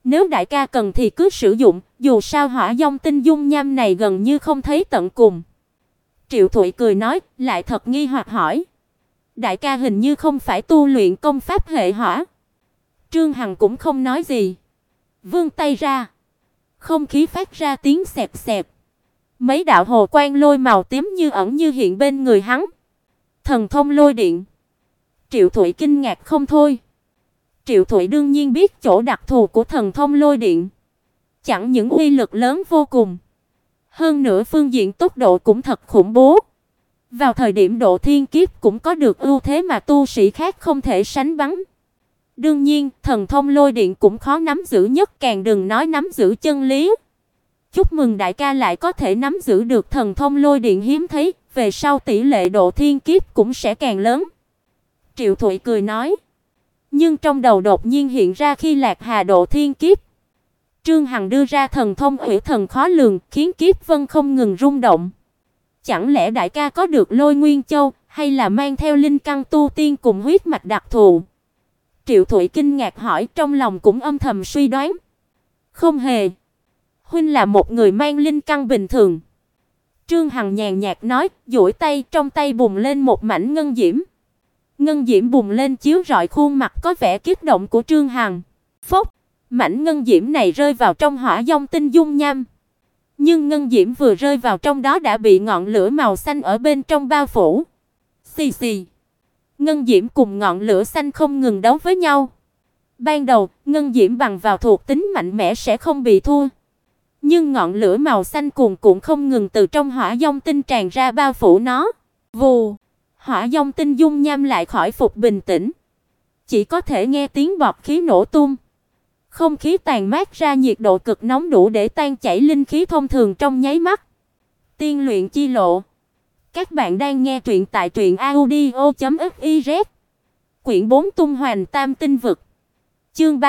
Nếu đại ca cần thì cứ sử dụng, dù sao hỏa vong tinh dung nham này gần như không thấy tận cùng. Triệu Thụy cười nói, lại thật nghi hoặc hỏi. Đại ca hình như không phải tu luyện công pháp hệ hỏa. Trương Hằng cũng không nói gì. Vươn tay ra. Không khí phát ra tiếng xẹp xẹp. Mấy đạo hồ quang lôi màu tím như ẩn như hiện bên người hắn. Thần thông lôi điện. Triệu Thụy kinh ngạc không thôi. Triệu Thụy đương nhiên biết chỗ đặc thù của thần thông lôi điện. Chẳng những uy lực lớn vô cùng, hơn nữa phương diện tốc độ cũng thật khủng bố. Vào thời điểm độ thiên kiếp cũng có được ưu thế mà tu sĩ khác không thể sánh bằng. Đương nhiên, thần thông lôi điện cũng khó nắm giữ nhất, càng đừng nói nắm giữ chân lý. Chúc mừng đại ca lại có thể nắm giữ được thần thông lôi điện hiếm thấy, về sau tỷ lệ độ thiên kiếp cũng sẽ càng lớn. Triệu Thụy cười nói. Nhưng trong đầu đột nhiên hiện ra khi Lạc Hà độ thiên kiếp, Trương Hằng đưa ra thần thông ủy thần khó lường, khiến kiếp vân không ngừng rung động. Chẳng lẽ đại ca có được Lôi Nguyên Châu, hay là mang theo linh căn tu tiên cùng huyết mạch đặc thù? Triệu Thụy kinh ngạc hỏi, trong lòng cũng âm thầm suy đoán. Không hề. Huynh là một người mang linh căn bình thường. Trương Hằng nhàn nhạt nói, duỗi tay, trong tay bùng lên một mảnh ngân diễm. Ngân diễm bùng lên chiếu rọi khuôn mặt có vẻ kích động của Trương Hằng. Phốc, mảnh ngân diễm này rơi vào trong hỏa vong tinh dung nham. Nhưng ngân diễm vừa rơi vào trong đó đã bị ngọn lửa màu xanh ở bên trong bao phủ. Xì xì. Ngân diễm cùng ngọn lửa xanh không ngừng đấu với nhau. Ban đầu, ngân diễm bằng vào thuộc tính mạnh mẽ sẽ không bị thua. Nhưng ngọn lửa màu xanh cuồn cuộn không ngừng từ trong hỏa vong tinh tràn ra bao phủ nó. Vù, hỏa vong tinh dung nham lại khỏi phục bình tĩnh. Chỉ có thể nghe tiếng bọt khí nổ tung. Không khí tàn mát ra nhiệt độ cực nóng đủ để tan chảy linh khí thông thường trong nháy mắt. Tiên luyện chi lộ. Các bạn đang nghe truyện tại truyệnaudio.fiz. Quyển 4 tung hoành tam tinh vực. Chương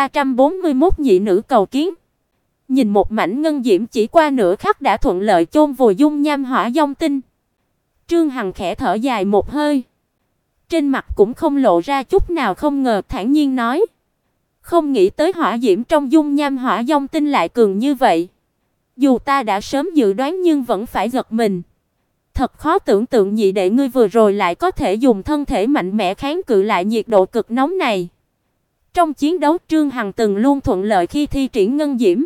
341 nhị nữ cầu kiến. Nhìn một mảnh ngân diễm chỉ qua nửa khắc đã thuận lợi chôn vùi dung nham hỏa vong tinh. Trương Hằng khẽ thở dài một hơi. Trên mặt cũng không lộ ra chút nào không ngờ, thản nhiên nói: "Không nghĩ tới hỏa diễm trong dung nham hỏa vong tinh lại cường như vậy. Dù ta đã sớm dự đoán nhưng vẫn phải giật mình. Thật khó tưởng tượng nhị đệ ngươi vừa rồi lại có thể dùng thân thể mạnh mẽ kháng cự lại nhiệt độ cực nóng này." Trong chiến đấu, Trương Hằng từng luôn thuận lợi khi thi triển ngân diễm.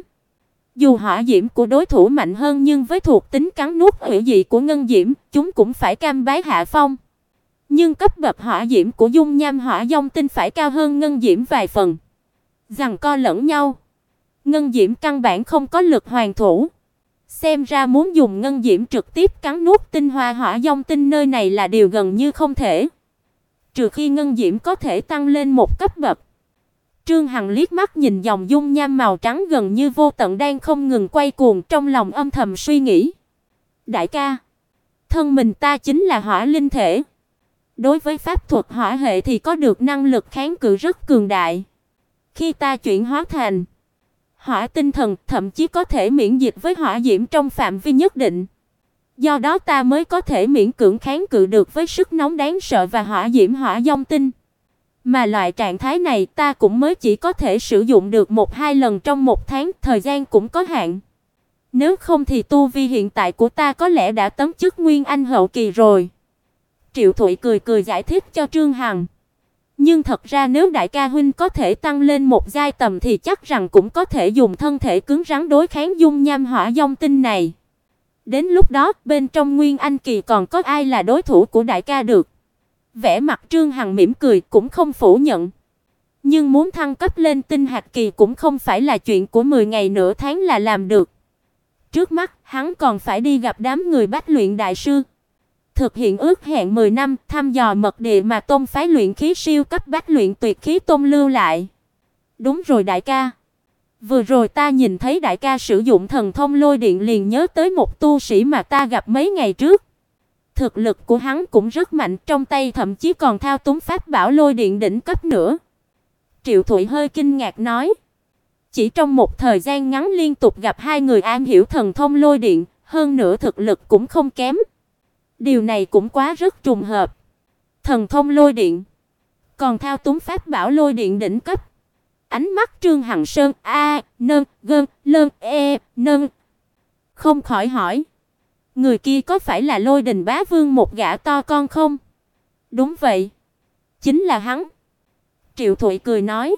Dù hỏa diễm của đối thủ mạnh hơn nhưng với thuộc tính cắn nuốt hủy dị của ngân diễm, chúng cũng phải cam bái hạ phong. Nhưng cấp bậc hỏa diễm của dung nham hỏa vong tinh phải cao hơn ngân diễm vài phần. Giằng co lẫn nhau, ngân diễm căn bản không có lực hoàn thủ. Xem ra muốn dùng ngân diễm trực tiếp cắn nuốt tinh hoa hỏa vong tinh nơi này là điều gần như không thể. Trừ khi ngân diễm có thể tăng lên một cấp bậc. Trương Hằng liếc mắt nhìn dòng dung nham màu trắng gần như vô tận đang không ngừng quay cuồng, trong lòng âm thầm suy nghĩ. Đại ca, thân mình ta chính là hỏa linh thể. Đối với pháp thuật hỏa hệ thì có được năng lực kháng cự rất cường đại. Khi ta chuyển hóa thành hỏa tinh thần, thậm chí có thể miễn dịch với hỏa diễm trong phạm vi nhất định. Do đó ta mới có thể miễn cưỡng kháng cự được với sức nóng đáng sợ và hỏa diễm hỏa vong tinh. Mà loại trạng thái này ta cũng mới chỉ có thể sử dụng được 1-2 lần trong một tháng, thời gian cũng có hạn. Nếu không thì tu vi hiện tại của ta có lẽ đã tấn chức Nguyên Anh hậu kỳ rồi. Triệu Thụy cười cười giải thích cho Trương Hằng. Nhưng thật ra nếu đại ca huynh có thể tăng lên một giai tầm thì chắc rằng cũng có thể dùng thân thể cứng rắn đối kháng dung nham hỏa vong tinh này. Đến lúc đó, bên trong Nguyên Anh kỳ còn có ai là đối thủ của đại ca được? Vẻ mặt Trương Hằng mỉm cười cũng không phủ nhận. Nhưng muốn thăng cấp lên tinh hạt kỳ cũng không phải là chuyện của 10 ngày nửa tháng là làm được. Trước mắt, hắn còn phải đi gặp đám người Bách Luyện đại sư, thực hiện ước hẹn 10 năm thăm dò mật địa mà tông phái luyện khí siêu cấp Bách Luyện tuyệt khí tông lưu lại. Đúng rồi đại ca. Vừa rồi ta nhìn thấy đại ca sử dụng thần thông lôi điện liền nhớ tới một tu sĩ mà ta gặp mấy ngày trước. Thực lực của hắn cũng rất mạnh, trong tay thậm chí còn thao túng pháp bảo lôi điện đỉnh cấp nữa. Triệu Thụy hơi kinh ngạc nói. Chỉ trong một thời gian ngắn liên tục gặp hai người am hiểu thần thông lôi điện, hơn nữa thực lực cũng không kém. Điều này cũng quá rất trùng hợp. Thần thông lôi điện, còn thao túng pháp bảo lôi điện đỉnh cấp. Ánh mắt Trương Hằng Sơn nâng không khỏi hỏi, người kia có phải là Lôi Đình Bá Vương một gã to con không? Đúng vậy, chính là hắn. Triệu Thụy cười nói,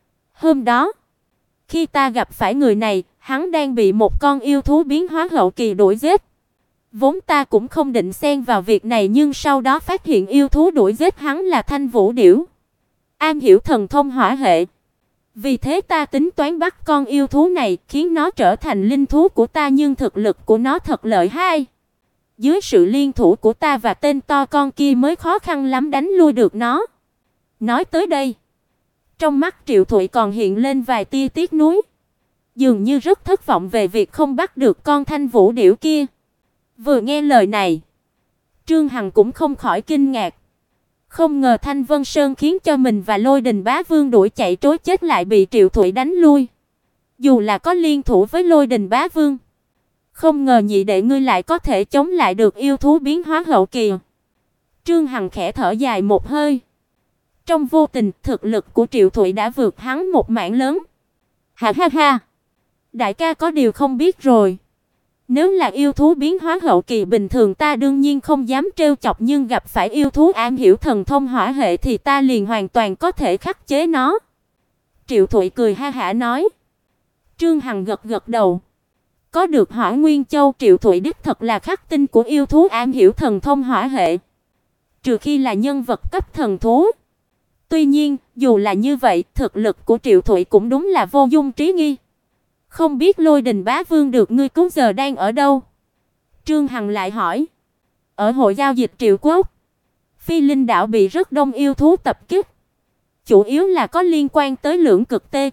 hôm đó, khi ta gặp phải người này, hắn đang bị một con yêu thú biến hóa hậu kỳ đuổi giết. Vốn ta cũng không định xen vào việc này, nhưng sau đó phát hiện yêu thú đuổi giết hắn là Thanh Vũ Điểu, am hiểu thần thông hỏa hệ. Vì thế ta tính toán bắt con yêu thú này, khiến nó trở thành linh thú của ta, nhưng thực lực của nó thật lợi hại. Dưới sự liên thủ của ta và tên to con kia mới khó khăn lắm đánh lui được nó. Nói tới đây, trong mắt Triệu Thụy còn hiện lên vài tia tiếc nuối, dường như rất thất vọng về việc không bắt được con Thanh Vũ Điểu kia. Vừa nghe lời này, Trương Hằng cũng không khỏi kinh ngạc. Không ngờ Thanh Vân Sơn khiến cho mình và Lôi Đình Bá Vương đuổi chạy trối chết lại bị Triệu Thụy đánh lui. Dù là có liên thủ với Lôi Đình Bá Vương, không ngờ nhị đệ ngươi lại có thể chống lại được yêu thú biến hóa hậu kỳ. Trương Hằng khẽ thở dài một hơi. Trong vô tình, thực lực của Triệu Thụy đã vượt hắn một mảng lớn. Ha ha ha. Đại ca có điều không biết rồi. Nếu là yêu thú biến hóa hậu kỳ bình thường ta đương nhiên không dám trêu chọc, nhưng gặp phải yêu thú am hiểu thần thông hỏa hệ thì ta liền hoàn toàn có thể khắc chế nó. Triệu Thụy cười ha hả nói. Trương Hằng gật gật đầu. Có được Hỏa Nguyên Châu, Triệu Thụy đích thật là khắc tinh của yêu thú am hiểu thần thông hỏa hệ. Trừ khi là nhân vật cấp thần thú. Tuy nhiên, dù là như vậy, thực lực của Triệu Thụy cũng đúng là vô dung trí nghi. Không biết Lôi Đình Bá Vương được ngươi cứu giờ đang ở đâu? Trương Hằng lại hỏi. Ở hội giao dịch Triệu Quốc. Phi Linh đảo bị rất đông yêu thú tập kích. Chủ yếu là có liên quan tới Lưỡng Cực Tê.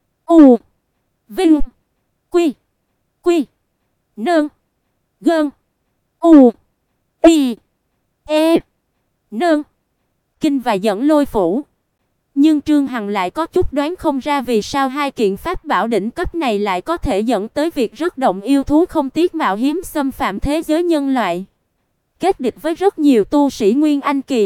U. Vinh. Quy. Quy. Nương. Gơn. U. Y. E. Nương. Kinh và Dẫn Lôi Phủ. Nhưng Trương Hằng lại có chút đoán không ra vì sao hai kiện pháp bảo đỉnh cấp này lại có thể dẫn tới việc rất động yêu thú không tiếc mạo hiểm xâm phạm thế giới nhân loại, kết địch với rất nhiều tu sĩ Nguyên Anh kỳ.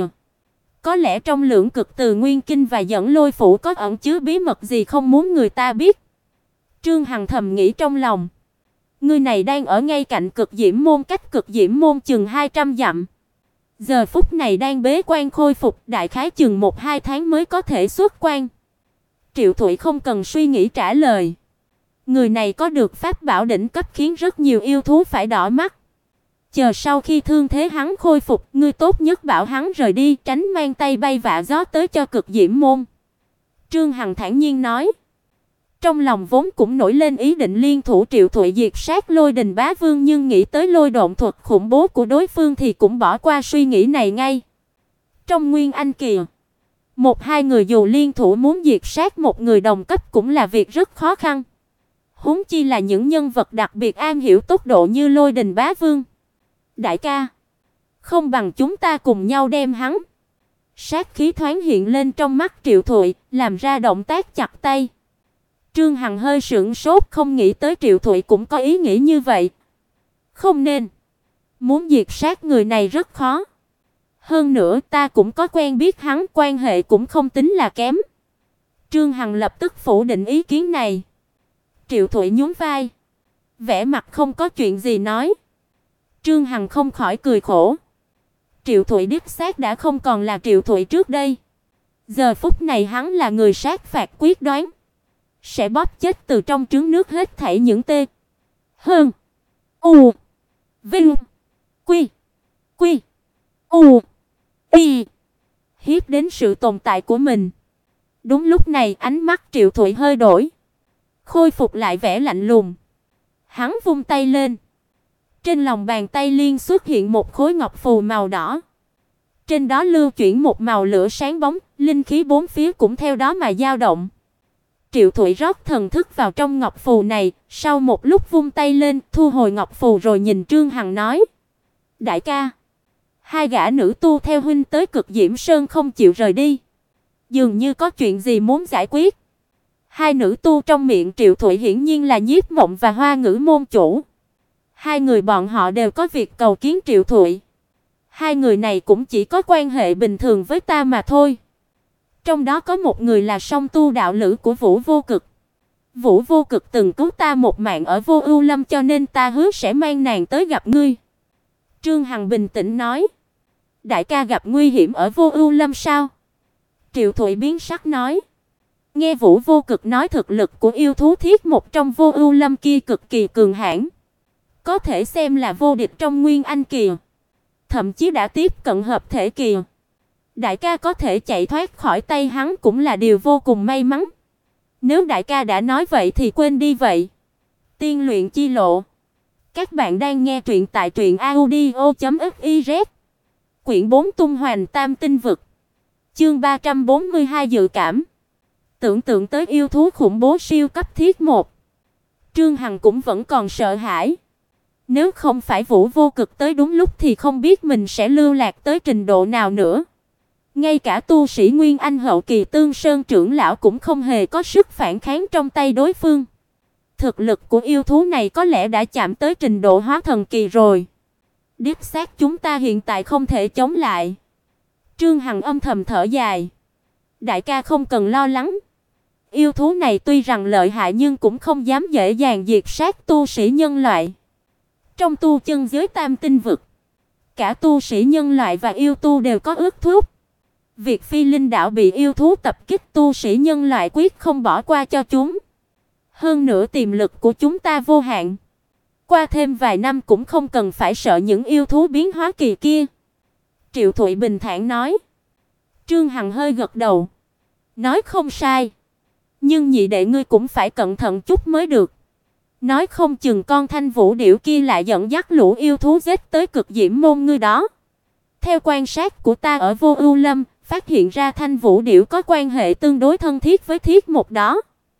Có lẽ trong Lưỡng Cực Từ Nguyên Kinh và Dẫn Lôi Phủ có ẩn chứa bí mật gì không muốn người ta biết. Trương Hằng thầm nghĩ trong lòng, người này đang ở ngay cạnh Cực Diễm Môn, cách Cực Diễm Môn chừng 200 dặm. Giờ phút này đang bế quan khôi phục, đại khái chừng 1-2 tháng mới có thể xuất quan. Triệu Thụy không cần suy nghĩ trả lời. Người này có được pháp bảo đỉnh cấp khiến rất nhiều yêu thú phải đỏ mắt. Chờ sau khi thương thế hắn khôi phục, ngươi tốt nhất bảo hắn rời đi, tránh mang tay bay vạ gió tới cho Cực Diễm Môn. Trương Hằng thản nhiên nói. Trong lòng vốn cũng nổi lên ý định liên thủ Triệu Thụy diệt sát Lôi Đình Bá Vương, nhưng nghĩ tới lôi độn thuật khủng bố của đối phương thì cũng bỏ qua suy nghĩ này ngay. Trong Nguyên Anh kỳ, 1-2 người dù liên thủ muốn diệt sát một người đồng cấp cũng là việc rất khó khăn. Huống chi là những nhân vật đặc biệt am hiểu tốc độ như Lôi Đình Bá Vương. Đại ca, không bằng chúng ta cùng nhau đem hắn. Sát khí thoáng hiện lên trong mắt Triệu Thụy, làm ra động tác chặt tay. Trương Hằng hơi sững sốt, không nghĩ tới Triệu Thụy cũng có ý nghĩ như vậy. Không nên. Muốn diệt sát người này rất khó. Hơn nữa ta cũng có quen biết hắn, quan hệ cũng không tính là kém. Trương Hằng lập tức phủ định ý kiến này. Triệu Thụy nhún vai, vẻ mặt không có chuyện gì nói. Trương Hằng không khỏi cười khổ. Triệu Thụy đích xác đã không còn là Triệu Thụy trước đây. Giờ phút này hắn là người sát phạt quyết đoán, sẽ bóp chết từ trong trứng nước hết thảy những tê hơn u vinh quy quy u y hiếp đến sự tồn tại của mình. Đúng lúc này ánh mắt Triệu Thụy hơi đổi, khôi phục lại vẻ lạnh lùng. Hắn vung tay lên, trên lòng bàn tay liên xuất hiện một khối ngọc phù màu đỏ. Trên đó lưu chuyển một màu lửa sáng bóng, linh khí bốn phía cũng theo đó mà dao động. Triệu Thụy rót thần thức vào trong ngọc phù này, sau một lúc vung tay lên, thu hồi ngọc phù rồi nhìn Trương Hằng nói: "Đại ca, hai gã nữ tu theo huynh tới Cực Diễm Sơn không chịu rời đi, dường như có chuyện gì muốn giải quyết." Hai nữ tu trong miệng Triệu Thụy hiển nhiên là Nhiếp Mộng và Hoa Ngữ môn chủ. Hai người bọn họ đều có việc cầu kiến Triệu Thụy. Hai người này cũng chỉ có quan hệ bình thường với ta mà thôi. Trong đó có một người là song tu đạo lữ của Vũ Vô Cực. Vũ Vô Cực từng cứu ta một mạng ở Vô Ưu Lâm, cho nên ta hứa sẽ mang nàng tới gặp ngươi." Trương Hằng bình tĩnh nói. "Đại ca gặp nguy hiểm ở Vô Ưu Lâm sao?" Triệu Thụy biến sắc nói. Nghe Vũ Vô Cực nói thực lực của yêu thú thiết một trong Vô Ưu Lâm kia cực kỳ cường hãn, có thể xem là vô địch trong Nguyên Anh kỳ, thậm chí đã tiếp cận hợp thể kỳ. Đại ca có thể chạy thoát khỏi tay hắn cũng là điều vô cùng may mắn. Nếu đại ca đã nói vậy thì quên đi vậy. Tiên luyện chi lộ. Các bạn đang nghe truyện tại truyệnaudio.fiz. Quyển 4 Tung Hoành Tam Tinh Vực. Chương 342 dự cảm. Tưởng tượng tới yêu thú khủng bố siêu cấp thiết một, Trương Hằng cũng vẫn còn sợ hãi. Nếu không phải Vũ Vô Cực tới đúng lúc thì không biết mình sẽ lưu lạc tới trình độ nào nữa. Ngay cả tu sĩ Nguyên Anh hậu kỳ Tương Sơn trưởng lão cũng không hề có sức phản kháng trong tay đối phương. Thực lực của yêu thú này có lẽ đã chạm tới trình độ hóa thần kỳ rồi. Đích xác chúng ta hiện tại không thể chống lại. Trương Hằng âm thầm thở dài. Đại ca không cần lo lắng. Yêu thú này tuy rằng lợi hại nhưng cũng không dám dễ dàng diệt sát tu sĩ nhân loại. Trong tu chân giới Tam Tinh Vực, cả tu sĩ nhân loại và yêu tu đều có ước thúc. Việc Phi Linh đảo bị yêu thú tập kích, tu sĩ nhân loại quyết không bỏ qua cho chúng. Hơn nữa tiềm lực của chúng ta vô hạn. Qua thêm vài năm cũng không cần phải sợ những yêu thú biến hóa kỳ kia. Triệu Thụy bình thản nói. Trương Hằng hơi gật đầu. Nói không sai. Nhưng nhị đệ ngươi cũng phải cẩn thận chút mới được. Nói không chừng con Thanh Vũ điểu kia lại dẫn dắt lũ yêu thú giết tới Cực Diễm môn ngươi đó. Theo quan sát của ta ở Vô Ưu Lâm, phát hiện ra Thanh Vũ điểu có quan hệ tương đối thân thiết với Thiết Mục đó.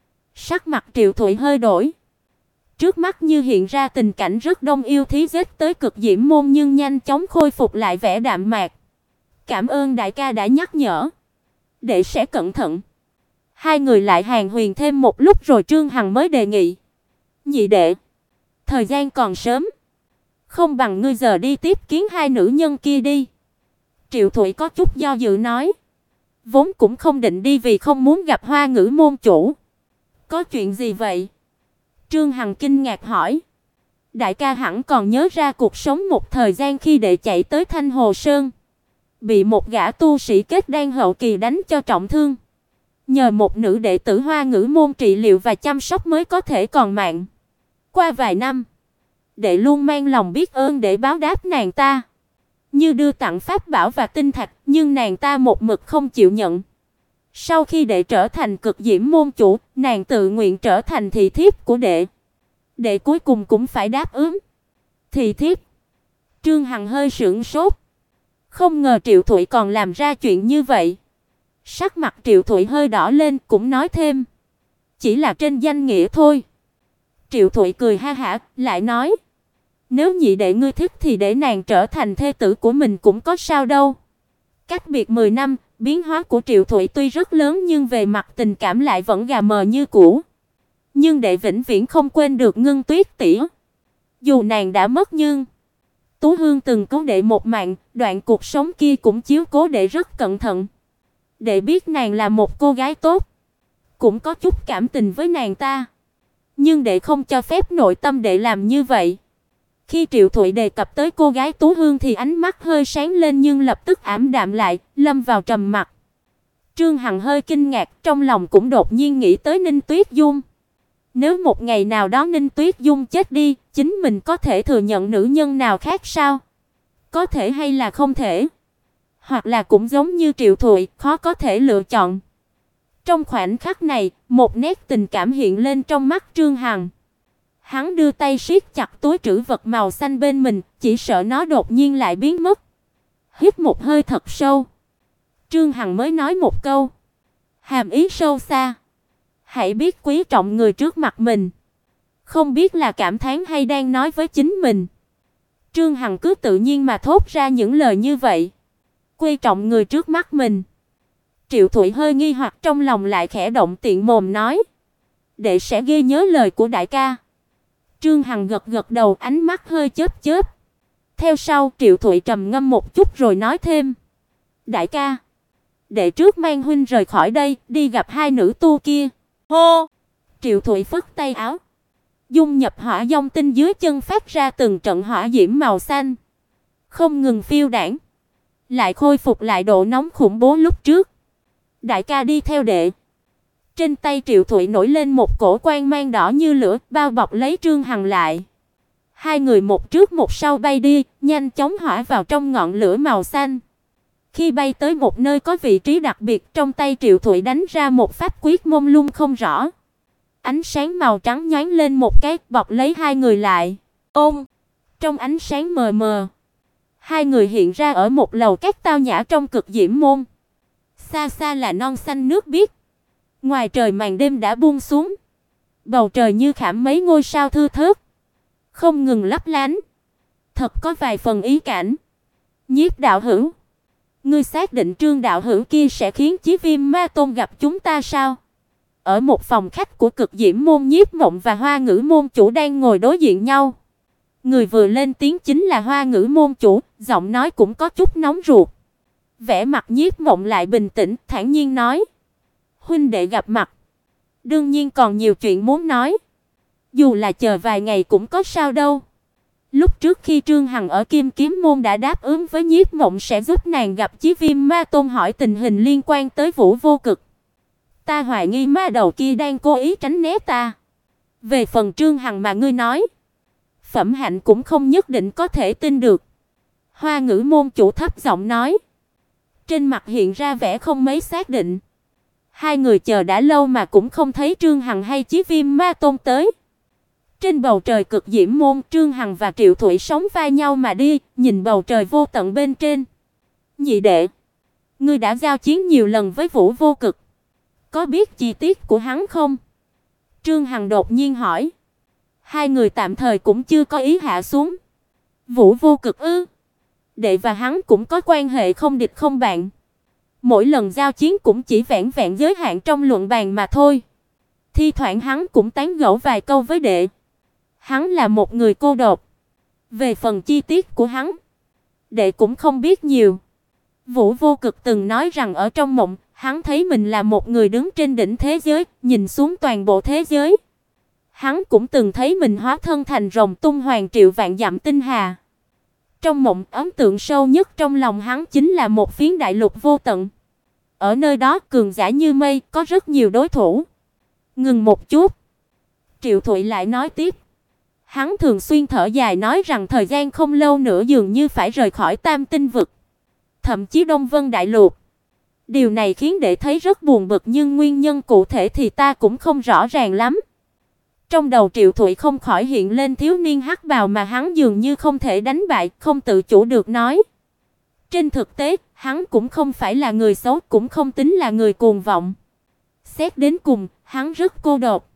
Sắc mặt Triệu Thụy hơi đổi. Trước mắt như hiện ra tình cảnh rất đông yêu thí giết tới Cực Diễm môn nhưng nhanh chóng khôi phục lại vẻ đạm mạc. Cảm ơn đại ca đã nhắc nhở. Đệ sẽ cẩn thận. Hai người lại hàn huyên thêm một lúc rồi Trương Hằng mới đề nghị. Nhị đệ, thời gian còn sớm. Không bằng ngươi giờ đi tiếp kiến hai nữ nhân kia đi. Triệu Thụy có chút do dự nói. Vốn cũng không định đi vì không muốn gặp Hoa Ngữ môn chủ. Có chuyện gì vậy? Trương Hằng kinh ngạc hỏi. Đại ca hẳn còn nhớ ra cuộc sống một thời gian khi đệ chạy tới Thanh Hồ Sơn, bị một gã tu sĩ kết đan hậu kỳ đánh cho trọng thương. Nhờ một nữ đệ tử Hoa Ngữ môn trị liệu và chăm sóc mới có thể còn mạng. Qua vài năm, đệ luôn mang lòng biết ơn để báo đáp nàng ta, như đưa tặng pháp bảo và tinh thạch, nhưng nàng ta một mực không chịu nhận. Sau khi đệ trở thành Cực Diễm môn chủ, nàng tự nguyện trở thành thị thiếp của đệ. Đệ cuối cùng cũng phải đáp ứng. Thị thiếp? Trương Hằng hơi sửng sốt. Không ngờ Triệu Thụy còn làm ra chuyện như vậy. Sắc mặt Triệu Thụy hơi đỏ lên cũng nói thêm. Chỉ là trên danh nghĩa thôi. Triệu Thụy cười ha hả, lại nói. Nếu nhị đệ ngươi thích thì để nàng trở thành thê tử của mình cũng có sao đâu. Cách biệt 10 năm, biến hóa của Triệu Thụy tuy rất lớn nhưng về mặt tình cảm lại vẫn gà mờ như cũ. Nhưng đệ vĩnh viễn không quên được Ngân Tuyết tỷ. Dù nàng đã mất nhưng Tú Hương từng cứu đệ một mạng, đoạn cuộc sống kia cũng chiếu cố đệ rất cẩn thận. Đệ biết nàng là một cô gái tốt, cũng có chút cảm tình với nàng ta. Nhưng đệ không cho phép nội tâm đệ làm như vậy. Khi Triệu Thụy đề cập tới cô gái Tú Hương thì ánh mắt hơi sáng lên nhưng lập tức ảm đạm lại, lâm vào trầm mặc. Trương Hằng hơi kinh ngạc, trong lòng cũng đột nhiên nghĩ tới Ninh Tuyết Dung. Nếu một ngày nào đó Ninh Tuyết Dung chết đi, chính mình có thể thừa nhận nữ nhân nào khác sao? Có thể hay là không thể? Hoặc là cũng giống như Triệu Thụy, khó có thể lựa chọn. Trong khoảnh khắc này, một nét tình cảm hiện lên trong mắt Trương Hằng. Hắn đưa tay siết chặt túi trữ vật màu xanh bên mình, chỉ sợ nó đột nhiên lại biến mất. Hít một hơi thật sâu, Trương Hằng mới nói một câu, hàm ý sâu xa. Hãy biết quý trọng người trước mặt mình. Không biết là cảm thán hay đang nói với chính mình. Trương Hằng cứ tự nhiên mà thốt ra những lời như vậy. Quý trọng người trước mắt mình. Triệu Thụy hơi nghi hoặc trong lòng lại khẽ động tiện mồm nói. Đệ sẽ ghi nhớ lời của đại ca. Trương Hằng gật gật đầu, ánh mắt hơi chớp chớp. Theo sau Triệu Thụy trầm ngâm một chút rồi nói thêm. Đại ca, đệ trước mang huynh rời khỏi đây, đi gặp hai nữ tu kia. Hô! Triệu Thụy phất tay áo, dung nhập hỏa vong tinh dưới chân phát ra từng trận hỏa diễm màu xanh, không ngừng phiêu đãng, lại khôi phục lại độ nóng khủng bố lúc trước. Đại ca đi theo đệ. Trên tay Triệu Thụy nổi lên một cổ quang mang đỏ như lửa, bao bọc lấy Trương Hằng lại. Hai người một trước một sau bay đi, nhanh chóng hỏa vào trong ngọn lửa màu xanh. Khi bay tới một nơi có vị trí đặc biệt, trong tay Triệu Thụy đánh ra một pháp quyết mông lung không rõ. Ánh sáng màu trắng nhoáng lên một cái, bọc lấy hai người lại. Ôm! Trong ánh sáng mờ mờ, hai người hiện ra ở một lầu các tao nhã trong Cực Diễm môn. Xa xa là non xanh nước biếc. Ngoài trời màn đêm đã buông xuống, bầu trời như khảm mấy ngôi sao thưa thớt, không ngừng lấp lánh, thật có vài phần ý cảnh. Nhiếp đạo hữu, ngươi xác định Trương đạo hữu kia sẽ khiến Chí Viêm Ma Tôn gặp chúng ta sao? Ở một phòng khách của Cực Diễm môn, Nhiếp Mộng và Hoa Ngữ môn chủ đang ngồi đối diện nhau. Người vừa lên tiếng chính là Hoa Ngữ môn chủ, giọng nói cũng có chút nóng ruột. Vẻ mặt Nhiếp Mộng lại bình tĩnh, thản nhiên nói: "Huynh đệ gặp mặt, đương nhiên còn nhiều chuyện muốn nói. Dù là chờ vài ngày cũng có sao đâu." Lúc trước khi Trương Hằng ở Kim Kiếm môn đã đáp ứng với Nhiếp Mộng sẽ giúp nàng gặp Chí Viêm Ma Tôn hỏi tình hình liên quan tới Vũ Vô Cực. Ta hoài nghi ma đầu kia đang cố ý tránh né ta. Về phần Trương Hằng mà ngươi nói, phẩm hạnh cũng không nhất định có thể tin được." Hoa Ngữ môn chủ thấp giọng nói, trên mặt hiện ra vẻ không mấy xác định. Hai người chờ đã lâu mà cũng không thấy Trương Hằng hay Chí Viêm Ma Tôn tới. Trên bầu trời Cực Diễm môn, Trương Hằng và Triệu Thụy sóng vai nhau mà đi, nhìn bầu trời vô tận bên trên. "Nhị đệ, ngươi đã giao chiến nhiều lần với Vũ Vô Cực, có biết chi tiết của hắn không?" Trương Hằng đột nhiên hỏi. Hai người tạm thời cũng chưa có ý hạ xuống. "Vũ Vô Cực ư?" Đệ và hắn cũng có quan hệ không địch không bạn. Mỗi lần giao chiến cũng chỉ vẹn vẹn giới hạn trong luận bàn mà thôi. Thi thoảng hắn cũng tán gẫu vài câu với đệ. Hắn là một người cô độc. Về phần chi tiết của hắn, đệ cũng không biết nhiều. Vũ Vô Cực từng nói rằng ở trong mộng, hắn thấy mình là một người đứng trên đỉnh thế giới, nhìn xuống toàn bộ thế giới. Hắn cũng từng thấy mình hóa thân thành rồng tung hoàng triệu vạn dặm tinh hà. Trong mộng, ấn tượng sâu nhất trong lòng hắn chính là một phiến đại lục vô tận. Ở nơi đó cường giả như mây, có rất nhiều đối thủ. Ngừng một chút, Triệu Thụy lại nói tiếp. Hắn thường xuyên thở dài nói rằng thời gian không lâu nữa dường như phải rời khỏi Tam Tinh vực, thậm chí Đông Vân đại lục. Điều này khiến đệ thấy rất buồn bực, nhưng nguyên nhân cụ thể thì ta cũng không rõ ràng lắm. Trong đầu Triệu Thụy không khỏi hiện lên thiếu niên hắc bào mà hắn dường như không thể đánh bại, không tự chủ được nói. Trên thực tế, hắn cũng không phải là người xấu, cũng không tính là người cuồng vọng. Xét đến cùng, hắn rất cô độc.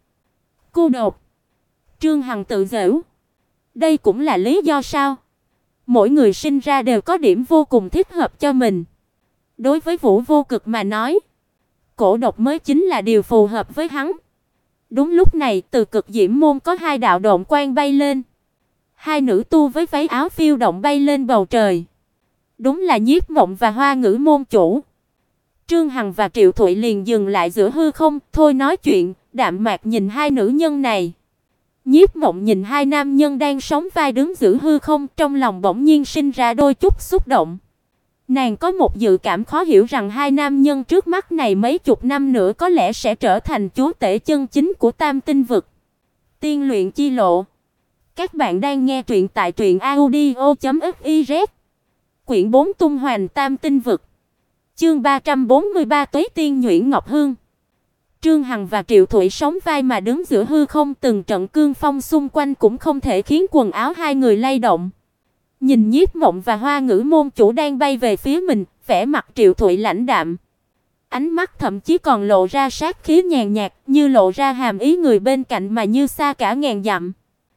Cô độc? Trương Hằng tự giễu. Đây cũng là lý do sao? Mỗi người sinh ra đều có điểm vô cùng thích hợp cho mình. Đối với Vũ Vô Cực mà nói, cổ độc mới chính là điều phù hợp với hắn. Đúng lúc này, từ Cực Diễm môn có hai đạo độn quang bay lên. Hai nữ tu với váy áo phiêu động bay lên bầu trời. Đúng là Nhiếp Mộng và Hoa Ngữ môn chủ. Trương Hằng và Triệu Thụy liền dừng lại giữa hư không, thôi nói chuyện, đạm mạc nhìn hai nữ nhân này. Nhiếp Mộng nhìn hai nam nhân đang sóng vai đứng giữa hư không, trong lòng bỗng nhiên sinh ra đôi chút xúc động. Nàng có một dự cảm khó hiểu rằng hai nam nhân trước mắt này mấy chục năm nữa có lẽ sẽ trở thành chúa tể chân chính của Tam Tinh vực. Tiên luyện chi lộ. Các bạn đang nghe truyện tại truyệnaudio.fiz. Quyển 4 tung hoành Tam Tinh vực. Chương 343 Tuế Tiên Nhuyễn Ngọc Hương. Trương Hằng và Triệu Thụy sóng vai mà đứng giữa hư không, từng trận cương phong xung quanh cũng không thể khiến quần áo hai người lay động. Nhìn Nhiếp Mộng và Hoa Ngữ môn chủ đang bay về phía mình, vẻ mặt Triệu Thụy lãnh đạm. Ánh mắt thậm chí còn lộ ra sát khí nhàn nhạt, như lộ ra hàm ý người bên cạnh mà như xa cả ngàn dặm.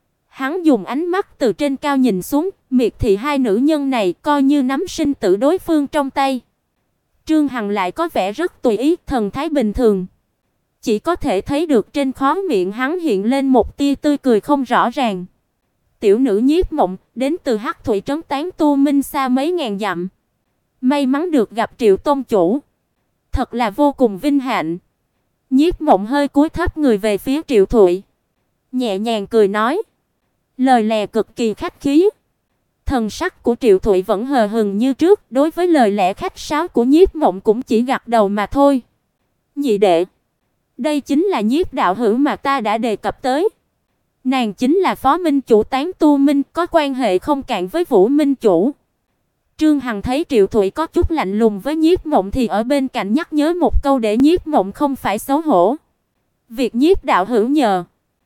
Hắn dùng ánh mắt từ trên cao nhìn xuống, miệt thị hai nữ nhân này, coi như nắm sinh tử đối phương trong tay. Trương Hằng lại có vẻ rất tùy ý, thần thái bình thường. Chỉ có thể thấy được trên khóe miệng hắn hiện lên một tia tươi cười không rõ ràng. Tiểu nữ Nhiếp Mộng, đến từ Hắc Thủy trấn tán tu minh xa mấy ngàn dặm. May mắn được gặp Triệu tông chủ. Thật là vô cùng vinh hạnh. Nhiếp Mộng hơi cúi thấp người về phía Triệu Thụy, nhẹ nhàng cười nói, lời lẽ cực kỳ khách khí. Thần sắc của Triệu Thụy vẫn hờ hững như trước, đối với lời lẽ khách sáo của Nhiếp Mộng cũng chỉ gật đầu mà thôi. Nhị đệ, đây chính là Nhiếp đạo hữu mà ta đã đề cập tới. Nàng chính là phó minh chủ Tán Tu Minh, có quan hệ không cạn với Vũ Minh chủ. Trương Hằng thấy Triệu Thụy có chút lạnh lùng với Nhiếp Mộng thì ở bên cạnh nhắc nhớ một câu để Nhiếp Mộng không phải xấu hổ. Việc Nhiếp đạo hữu nhờ,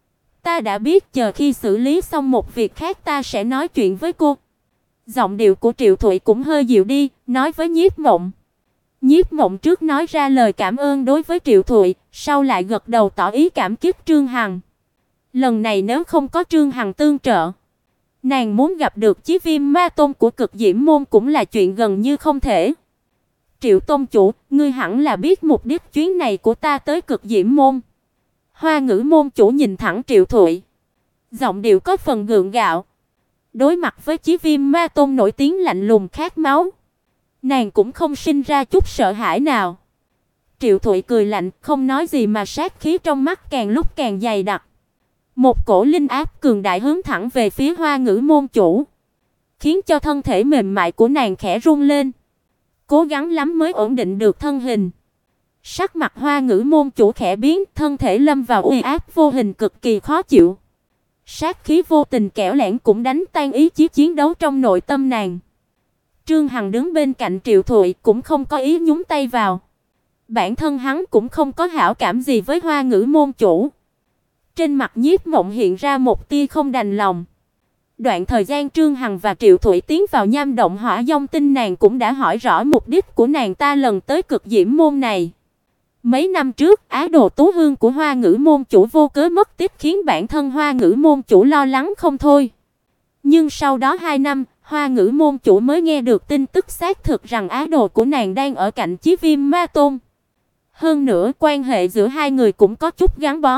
ta đã biết, chờ khi xử lý xong một việc khác ta sẽ nói chuyện với cô. Giọng điệu của Triệu Thụy cũng hơi dịu đi, nói với Nhiếp Mộng. Nhiếp Mộng trước nói ra lời cảm ơn đối với Triệu Thụy, sau lại gật đầu tỏ ý cảm kích Trương Hằng. Lần này nếu không có Trương Hằng tương trợ, nàng muốn gặp được Chí Viêm Ma Tôn của Cực Diễm môn cũng là chuyện gần như không thể. Triệu tông chủ, ngươi hẳn là biết mục đích chuyến này của ta tới Cực Diễm môn. Hoa Ngữ môn chủ nhìn thẳng Triệu Thụy, giọng điệu có phần gượng gạo. Đối mặt với Chí Viêm Ma Tôn nổi tiếng lạnh lùng khát máu, nàng cũng không sinh ra chút sợ hãi nào. Triệu Thụy cười lạnh, không nói gì mà sát khí trong mắt càng lúc càng dày đặc. Một cổ linh áp cường đại hướng thẳng về phía Hoa Ngữ môn chủ, khiến cho thân thể mềm mại của nàng khẽ run lên, cố gắng lắm mới ổn định được thân hình. Sắc mặt Hoa Ngữ môn chủ khẽ biến, thân thể lâm vào uy áp vô hình cực kỳ khó chịu. Sát khí vô tình kẽo lẽn cũng đánh tan ý chí chiến đấu trong nội tâm nàng. Trương Hằng đứng bên cạnh Triệu Thụy cũng không có ý nhúng tay vào. Bản thân hắn cũng không có hảo cảm gì với Hoa Ngữ môn chủ. Trên mặt Nhiếp Mộng hiện ra một tia không đành lòng. Đoạn thời gian Trương Hằng và Triệu Thụy tiến vào Nham động Hỏa Vong Tinh, nàng cũng đã hỏi rõ mục đích của nàng ta lần tới Cực Diễm môn này. Mấy năm trước, Á Đồ Tú Hương của Hoa Ngữ môn chủ vô cớ mất tích khiến bản thân Hoa Ngữ môn chủ lo lắng không thôi. Nhưng sau đó 2 năm, Hoa Ngữ môn chủ mới nghe được tin tức xác thực rằng Á Đồ của nàng đang ở cạnh Chí Viêm Ma Tôn. Hơn nữa, quan hệ giữa hai người cũng có chút gắn bó.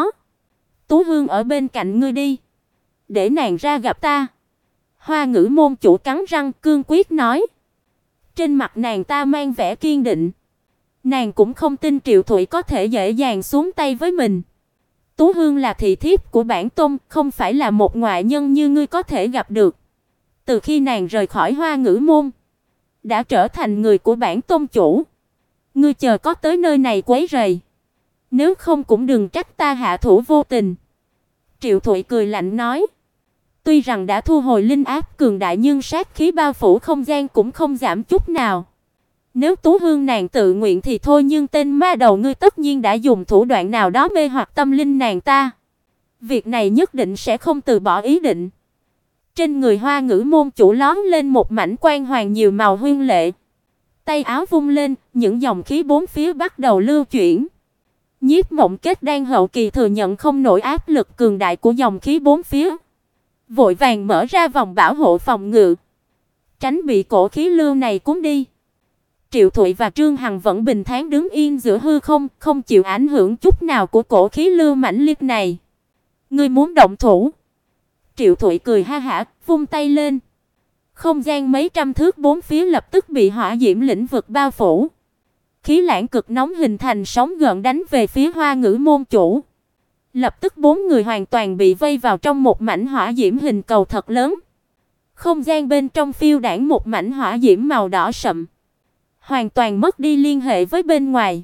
Tú Hương ở bên cạnh ngươi đi, để nàng ra gặp ta. Hoa Ngữ môn chủ cắn răng cương quyết nói. Trên mặt nàng ta mang vẻ kiên định. Nàng cũng không tin Triệu Thụy có thể dễ dàng xuống tay với mình. Tú Hương là thị thiếp của bản tôn, không phải là một ngoại nhân như ngươi có thể gặp được. Từ khi nàng rời khỏi Hoa Ngữ môn, đã trở thành người của bản tôn chủ. Ngươi chờ có tới nơi này quấy rầy, nếu không cũng đừng trách ta hạ thủ vô tình. Triệu Thụy cười lạnh nói. Tuy rằng đã thu hồi linh áp cường đại nhưng sát khí bao phủ không gian cũng không giảm chút nào. Nếu Tú Hương nàng tự nguyện thì thôi, nhưng tên ma đầu ngươi tất nhiên đã dùng thủ đoạn nào đó mê hoặc tâm linh nàng ta. Việc này nhất định sẽ không từ bỏ ý định. Trên người Hoa Ngữ môn chủ lóe lên một mảnh quang hoàng nhiều màu huyên lệ. Tay áo vung lên, những dòng khí bốn phía bắt đầu lưu chuyển. Nhiếp Mộng kết đan hậu kỳ thừa nhận không nổi áp lực cường đại của dòng khí bốn phía, vội vàng mở ra vòng bảo hộ phòng ngự, tránh bị cổ khí lưu này cuốn đi. Triệu Thụy và Trương Hằng vẫn bình thản đứng yên giữa hư không, không chịu ảnh hưởng chút nào của cổ khí lưu mãnh liệt này. Ngươi muốn động thủ? Triệu Thụy cười ha hả, vung tay lên. Không gian mấy trăm thước bốn phía lập tức bị hỏa diễm lĩnh vực bao phủ. Khí lãng cực nóng hình thành sóng gợn đánh về phía Hoa Ngữ môn chủ. Lập tức 4 người hoàn toàn bị vây vào trong một mảnh hỏa diễm hình cầu thật lớn. Không gian bên trong phiêu đãng một mảnh hỏa diễm màu đỏ sậm, hoàn toàn mất đi liên hệ với bên ngoài.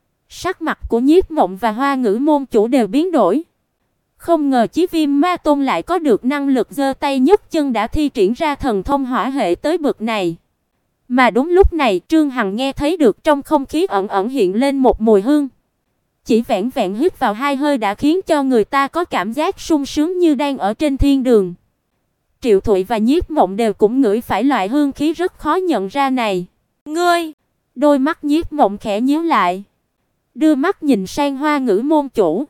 Sắc mặt của Nhiếp Mộng và Hoa Ngữ môn chủ đều biến đổi. Không ngờ Chí Viêm Ma Tôn lại có được năng lực giơ tay nhấc chân đã thi triển ra thần thông hỏa hệ tới bậc này. Mà đúng lúc này, Trương Hằng nghe thấy được trong không khí ẩn ẩn hiện lên một mùi hương. Chỉ vẹn vẹn hít vào 2 hơi đã khiến cho người ta có cảm giác sung sướng như đang ở trên thiên đường. Triệu Thụy và Nhiếp Mộng đều cũng ngửi phải loại hương khí rất khó nhận ra này. Ngươi! Đôi mắt Nhiếp Mộng khẽ nhíu lại, đưa mắt nhìn sang Hoa Ngữ môn chủ.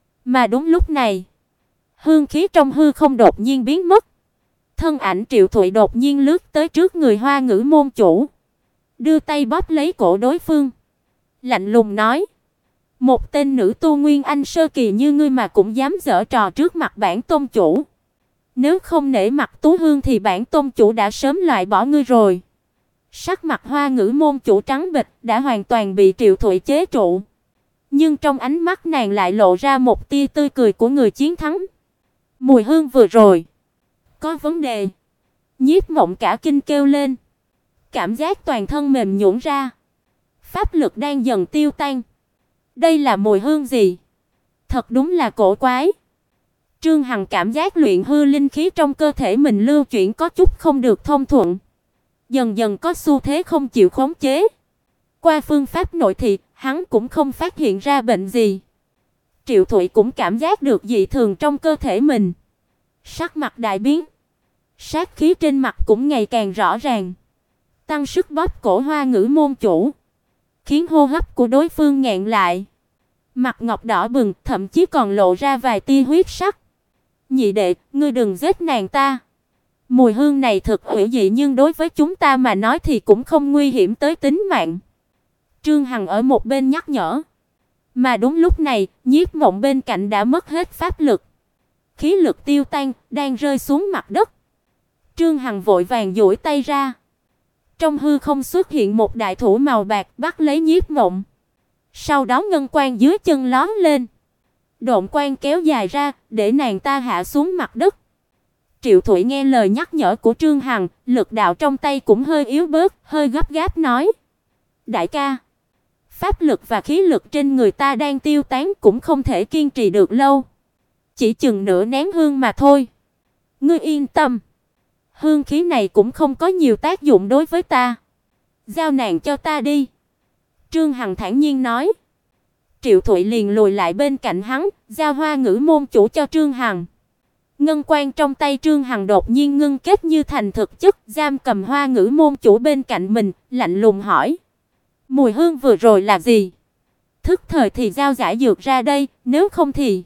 Mà đúng lúc này, hương khí trong hư không đột nhiên biến mất. Thân ảnh Triệu Thụy đột nhiên lướt tới trước người Hoa Ngữ môn chủ, đưa tay bóp lấy cổ đối phương, lạnh lùng nói: "Một tên nữ tu nguyên anh sơ kỳ như ngươi mà cũng dám giở trò trước mặt bản tôn chủ. Nếu không nể mặt Tú Hương thì bản tôn chủ đã sớm loại bỏ ngươi rồi." Sắc mặt Hoa Ngữ môn chủ trắng bệch, đã hoàn toàn bị Triệu Thụy chế trụ. Nhưng trong ánh mắt nàng lại lộ ra một tia tươi cười của người chiến thắng. Mùi hương vừa rồi có vấn đề. Nhiếp Mộng cả kinh kêu lên, cảm giác toàn thân mềm nhũn ra, pháp lực đang dần tiêu tan. Đây là mùi hương gì? Thật đúng là cổ quái. Trương Hằng cảm giác luyện hư linh khí trong cơ thể mình lưu chuyển có chút không được thông thuận, dần dần có xu thế không chịu khống chế. Qua phương pháp nội thị, hắn cũng không phát hiện ra bệnh gì. Triệu Thụy cũng cảm giác được dị thường trong cơ thể mình, sắc mặt đại biến, sát khí trên mặt cũng ngày càng rõ ràng, tăng sức bóp cổ Hoa Ngữ môn chủ, khiến hô hấp của đối phương nghẹn lại. Mặt ngọc đỏ bừng, thậm chí còn lộ ra vài tia huyết sắc. Nhị đệ, ngươi đừng giết nàng ta. Mùi hương này thực hữu dị nhưng đối với chúng ta mà nói thì cũng không nguy hiểm tới tính mạng. Trương Hằng ở một bên nhắc nhở. Mà đúng lúc này, Nhiếp Mộng bên cạnh đã mất hết pháp lực. Khí lực tiêu tan, đang rơi xuống mặt đất. Trương Hằng vội vàng duỗi tay ra. Trong hư không xuất hiện một đại thủ màu bạc bắt lấy Nhiếp Mộng. Sau đó ngân quang dưới chân lóe lên. Độn quang kéo dài ra, để nàng ta hạ xuống mặt đất. Triệu Thụy nghe lời nhắc nhở của Trương Hằng, lực đạo trong tay cũng hơi yếu bớt, hơi gấp gáp nói: "Đại ca, pháp lực và khí lực trên người ta đang tiêu tán, cũng không thể kiên trì được lâu. Chỉ chừng nửa nén hương mà thôi. Ngươi yên tâm, hương khí này cũng không có nhiều tác dụng đối với ta. Giao nàng cho ta đi." Trương Hằng thản nhiên nói. Triệu Thụy liền lùi lại bên cạnh hắn, giao Hoa Ngữ môn chủ cho Trương Hằng. Ngân quang trong tay Trương Hằng đột nhiên ngưng kết như thành thực chất, giam cầm Hoa Ngữ môn chủ bên cạnh mình, lạnh lùng hỏi: "Mùi hương vừa rồi là gì? Thức thời thì giao giải dược ra đây, nếu không thì..."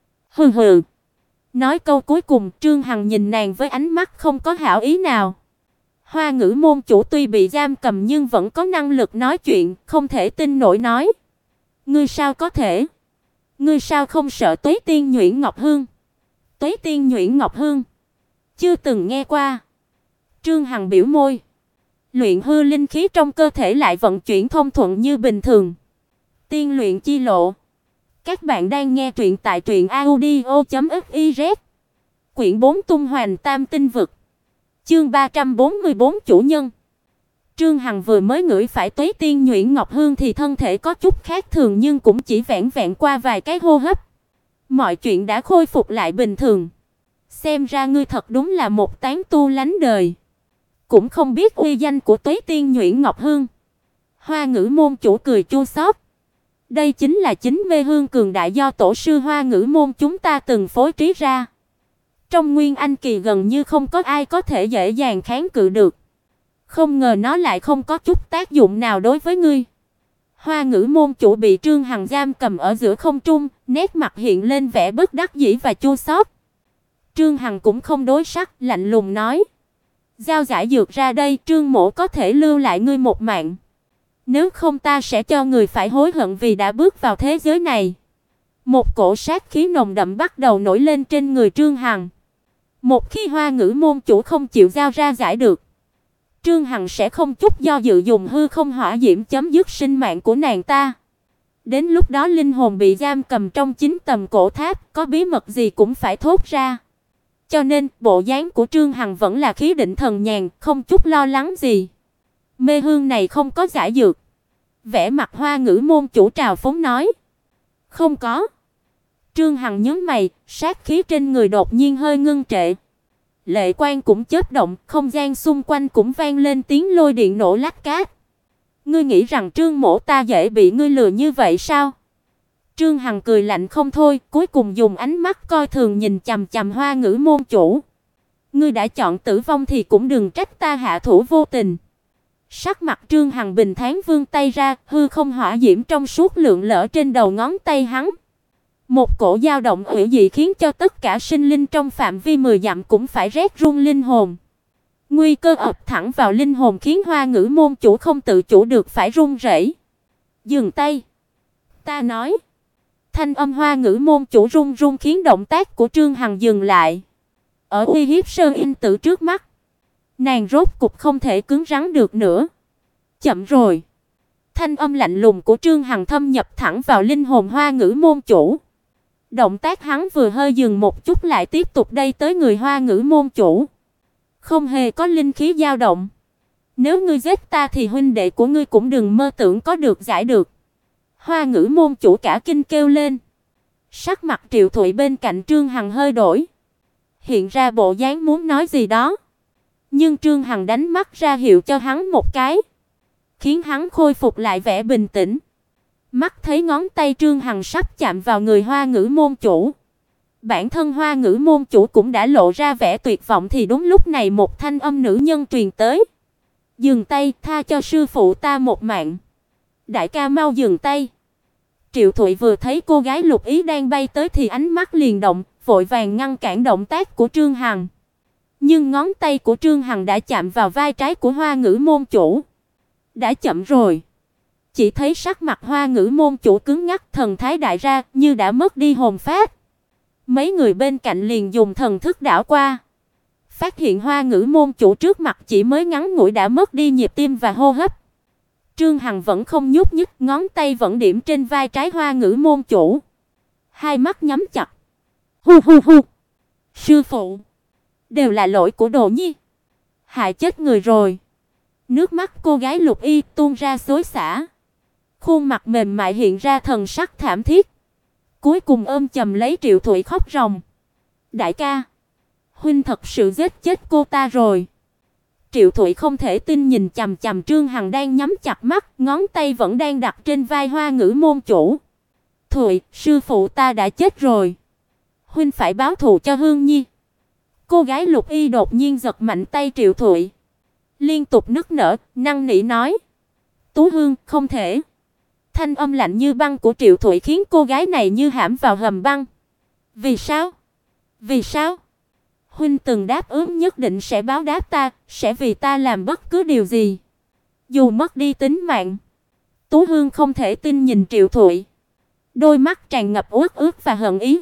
Hừ hừ. Nói câu cuối cùng, Trương Hằng nhìn nàng với ánh mắt không có hảo ý nào. Hoa Ngữ môn chủ tuy bị giam cầm nhưng vẫn có năng lực nói chuyện, không thể tin nổi nói: "Ngươi sao có thể? Ngươi sao không sợ Tuế Tiên Nhuyễn Ngọc Hương?" Tuế Tiên Nhuyễn Ngọc Hương? Chưa từng nghe qua. Trương Hằng biểu môi. Luyện hư linh khí trong cơ thể lại vận chuyển thông thuận như bình thường. Tiên luyện chi lộ. Các bạn đang nghe truyện tại truyệnaudio.fiz. Quyển 4 Tung Hoành Tam Tinh Vực. Chương 344 chủ nhân. Trương Hằng vừa mới ngửi phải Tuế Tiên Nhuyễn Ngọc Hương thì thân thể có chút khác thường nhưng cũng chỉ vẹn vẹn qua vài cái hô hấp. Mọi chuyện đã khôi phục lại bình thường. Xem ra ngươi thật đúng là một tán tu lánh đời. Cũng không biết uy danh của Tuế Tiên Nhuyễn Ngọc Hương. Hoa Ngữ môn chủ cười chua xót. Đây chính là chính mê hương cường đại do tổ sư Hoa Ngữ môn chúng ta từng phối trí ra. Trong Nguyên Anh kỳ gần như không có ai có thể dễ dàng kháng cự được. Không ngờ nó lại không có chút tác dụng nào đối với ngươi. Hoa Ngữ môn chủ bị Trương Hằng giam cầm ở giữa không trung, nét mặt hiện lên vẻ bất đắc dĩ và chua xót. Trương Hằng cũng không đối sắc, lạnh lùng nói: "Giao giải dược ra đây, Trương mỗ có thể lưu lại ngươi một mạng. Nếu không ta sẽ cho người phải hối hận vì đã bước vào thế giới này." Một cổ sát khí nồng đậm bắt đầu nổi lên trên người Trương Hằng. Một khi Hoa Ngữ môn chủ không chịu giao ra giải được, Trương Hằng sẽ không chút do dự dùng hư không hỏa diễm chấm dứt sinh mạng của nàng ta. Đến lúc đó linh hồn bị giam cầm trong 9 tầng cổ tháp, có bí mật gì cũng phải thốt ra. Cho nên, bộ dáng của Trương Hằng vẫn là khí định thần nhàn, không chút lo lắng gì. Mê hương này không có giải dược. Vẻ mặt Hoa Ngữ môn chủ trào phúng nói. Không có. Trương Hằng nhướng mày, sát khí trên người đột nhiên hơi ngưng trệ. Lệ quang cũng chớp động, không gian xung quanh cũng vang lên tiếng lôi điện nổ lách cát. Ngươi nghĩ rằng Trương mỗ ta dễ bị ngươi lừa như vậy sao? Trương Hằng cười lạnh không thôi, cuối cùng dùng ánh mắt coi thường nhìn chằm chằm Hoa Ngữ môn chủ. Ngươi đã chọn tử vong thì cũng đừng trách ta hạ thủ vô tình. Sắc mặt Trương Hằng bình thản vươn tay ra, hư không hỏa diễm trong suốt lượn lỡ trên đầu ngón tay hắn. Một cổ dao động hủy dị khiến cho tất cả sinh linh trong phạm vi 10 dặm cũng phải rét run linh hồn. Nguy cơ ập thẳng vào linh hồn khiến Hoa Ngữ môn chủ không tự chủ được phải run rẩy. Dừng tay. Ta nói. Thanh âm Hoa Ngữ môn chủ run run khiến động tác của Trương Hằng dừng lại. Ở uy hiếp Sơn In Tử trước mắt, Nàng rốt cục không thể cứng rắn được nữa. Chậm rồi. Thanh âm lạnh lùng của Trương Hằng thâm nhập thẳng vào linh hồn Hoa Ngữ môn chủ. Động tác hắn vừa hơi dừng một chút lại tiếp tục đẩy tới người Hoa Ngữ môn chủ. Không hề có linh khí dao động. Nếu ngươi giết ta thì huynh đệ của ngươi cũng đừng mơ tưởng có được giải được. Hoa Ngữ môn chủ cả kinh kêu lên. Sắc mặt Triệu Thụy bên cạnh Trương Hằng hơi đổi, hiện ra bộ dáng muốn nói gì đó. Nhưng Trương Hằng đánh mắt ra hiệu cho hắn một cái, khiến hắn khôi phục lại vẻ bình tĩnh. Mắt thấy ngón tay Trương Hằng sắp chạm vào người Hoa Ngữ môn chủ. Bản thân Hoa Ngữ môn chủ cũng đã lộ ra vẻ tuyệt vọng thì đúng lúc này một thanh âm nữ nhân truyền tới. Dừng tay, tha cho sư phụ ta một mạng. Đại ca mau dừng tay. Triệu Thụy vừa thấy cô gái Lục Ý đang bay tới thì ánh mắt liền động, vội vàng ngăn cản động tác của Trương Hằng. Nhưng ngón tay của Trương Hằng đã chạm vào vai trái của Hoa Ngữ môn chủ. Đã chậm rồi. Chỉ thấy sắc mặt Hoa Ngữ môn chủ cứng ngắc, thần thái đại ra, như đã mất đi hồn phách. Mấy người bên cạnh liền dùng thần thức đảo qua, phát hiện Hoa Ngữ môn chủ trước mặt chỉ mới ngắn ngủi đã mất đi nhịp tim và hô hấp. Trương Hằng vẫn không nhúc nhích, ngón tay vẫn điểm trên vai trái Hoa Ngữ môn chủ. Hai mắt nhắm chặt. Hu hu hu. Sư phụ, đều là lỗi của Đồ Nhi. Hại chết người rồi. Nước mắt cô gái Lục Y tuôn ra xối xả. Khuôn mặt mềm mại hiện ra thần sắc thảm thiết. Cuối cùng ôm chầm lấy Triệu Thụy khóc ròng. Đại ca, huynh thật sự giết chết cô ta rồi. Triệu Thụy không thể tin nhìn chằm chằm Trương Hằng đang nhắm chặt mắt, ngón tay vẫn đang đặt trên vai Hoa Ngữ môn chủ. Thụy, sư phụ ta đã chết rồi. Huynh phải báo thù cho Hương Nhi. Cô gái Lục Y đột nhiên giật mạnh tay Triệu Thụy, liên tục nức nở, năn nỉ nói. Tú Hương, không thể. Thanh âm lạnh như băng của Triệu Thụy khiến cô gái này như hãm vào hầm băng. Vì sao? Vì sao? Huynh từng đáp ứng nhất định sẽ báo đáp ta, sẽ vì ta làm bất cứ điều gì, dù mất đi tính mạng. Tú Hương không thể tin nhìn Triệu Thụy, đôi mắt tràn ngập uất ức và hận ý.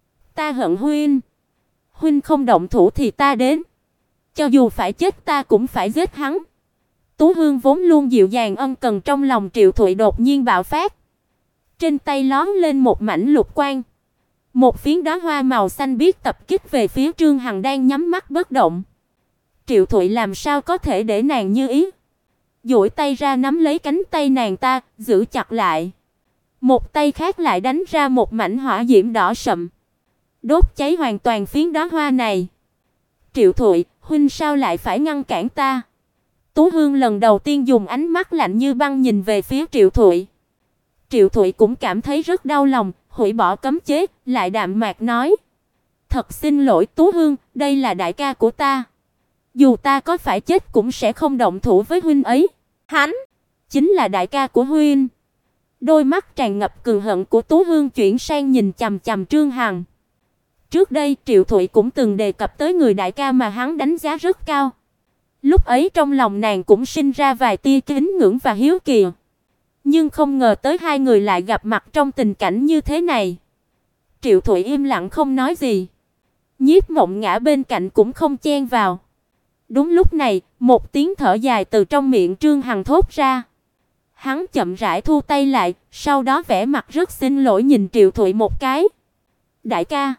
Ta hận huynh. Huynh không động thủ thì ta đến. Cho dù phải chết ta cũng phải giết hắn. Tú Hương vốn luôn dịu dàng ân cần trong lòng Triệu Thụy đột nhiên bạo phát. Trên tay lóe lên một mảnh lục quang. Một phiến đóa hoa màu xanh biếc tập kích về phía Trương Hằng đang nhắm mắt bất động. Triệu Thụy làm sao có thể để nàng như ý. Duỗi tay ra nắm lấy cánh tay nàng ta, giữ chặt lại. Một tay khác lại đánh ra một mảnh hỏa diễm đỏ sậm, đốt cháy hoàn toàn phiến đóa hoa này. Triệu Thụy, huynh sao lại phải ngăn cản ta? Tú Hương lần đầu tiên dùng ánh mắt lạnh như băng nhìn về phía Triệu Thụy. Triệu Thụy cũng cảm thấy rất đau lòng, hủy bỏ cấm chế, lại đạm mạc nói: "Thật xin lỗi Tú Hương, đây là đại ca của ta. Dù ta có phải chết cũng sẽ không động thủ với huynh ấy. Hắn chính là đại ca của huynh." Đôi mắt tràn ngập cừu hận của Tú Hương chuyển sang nhìn chằm chằm Trương Hằng. Trước đây Triệu Thụy cũng từng đề cập tới người đại ca mà hắn đánh giá rất cao. Lúc ấy trong lòng nàng cũng sinh ra vài tia kính ngưỡng và hiếu kỳ. Nhưng không ngờ tới hai người lại gặp mặt trong tình cảnh như thế này. Triệu Thụy im lặng không nói gì. Nhiếp Mộng Ngã bên cạnh cũng không chen vào. Đúng lúc này, một tiếng thở dài từ trong miệng Trương Hằng thốt ra. Hắn chậm rãi thu tay lại, sau đó vẻ mặt rất xin lỗi nhìn Triệu Thụy một cái. Đại ca,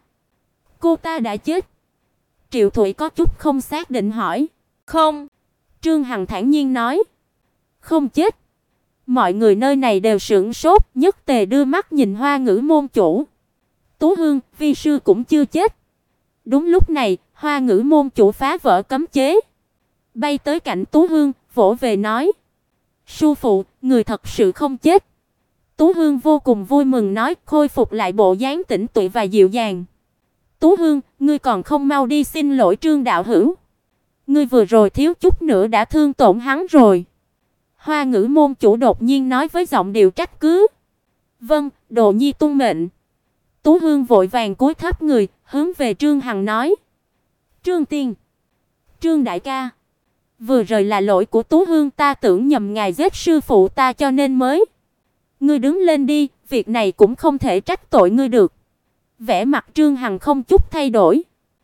cô ta đã chết. Triệu Thụy có chút không xác định hỏi. Không. Trương Hằng thản nhiên nói. Không chết. Mọi người nơi này đều sửng sốt, nhất tề đưa mắt nhìn Hoa Ngữ môn chủ. Tú Hương, vi sư cũng chưa chết. Đúng lúc này, Hoa Ngữ môn chủ phá vỡ cấm chế, bay tới cạnh Tú Hương, vỗ về nói: "Sư phụ, người thật sự không chết." Tú Hương vô cùng vui mừng nói, khôi phục lại bộ dáng tĩnh tụy và dịu dàng. "Tú Hương, ngươi còn không mau đi xin lỗi Trương đạo hữu. Ngươi vừa rồi thiếu chút nữa đã thương tổn hắn rồi." Hoa Ngữ môn chủ đột nhiên nói với giọng điệu trách cứ. "Vâng, Đồ Nhi tuân mệnh." Tú Hương vội vàng cúi thấp người, hướng về Trương Hằng nói: "Trương tiên, Trương đại ca, vừa rồi là lỗi của Tú Hương, ta tưởng nhầm ngài giết sư phụ ta cho nên mới. Ngươi đứng lên đi, việc này cũng không thể trách tội ngươi được." Vẻ mặt Trương Hằng không chút thay đổi.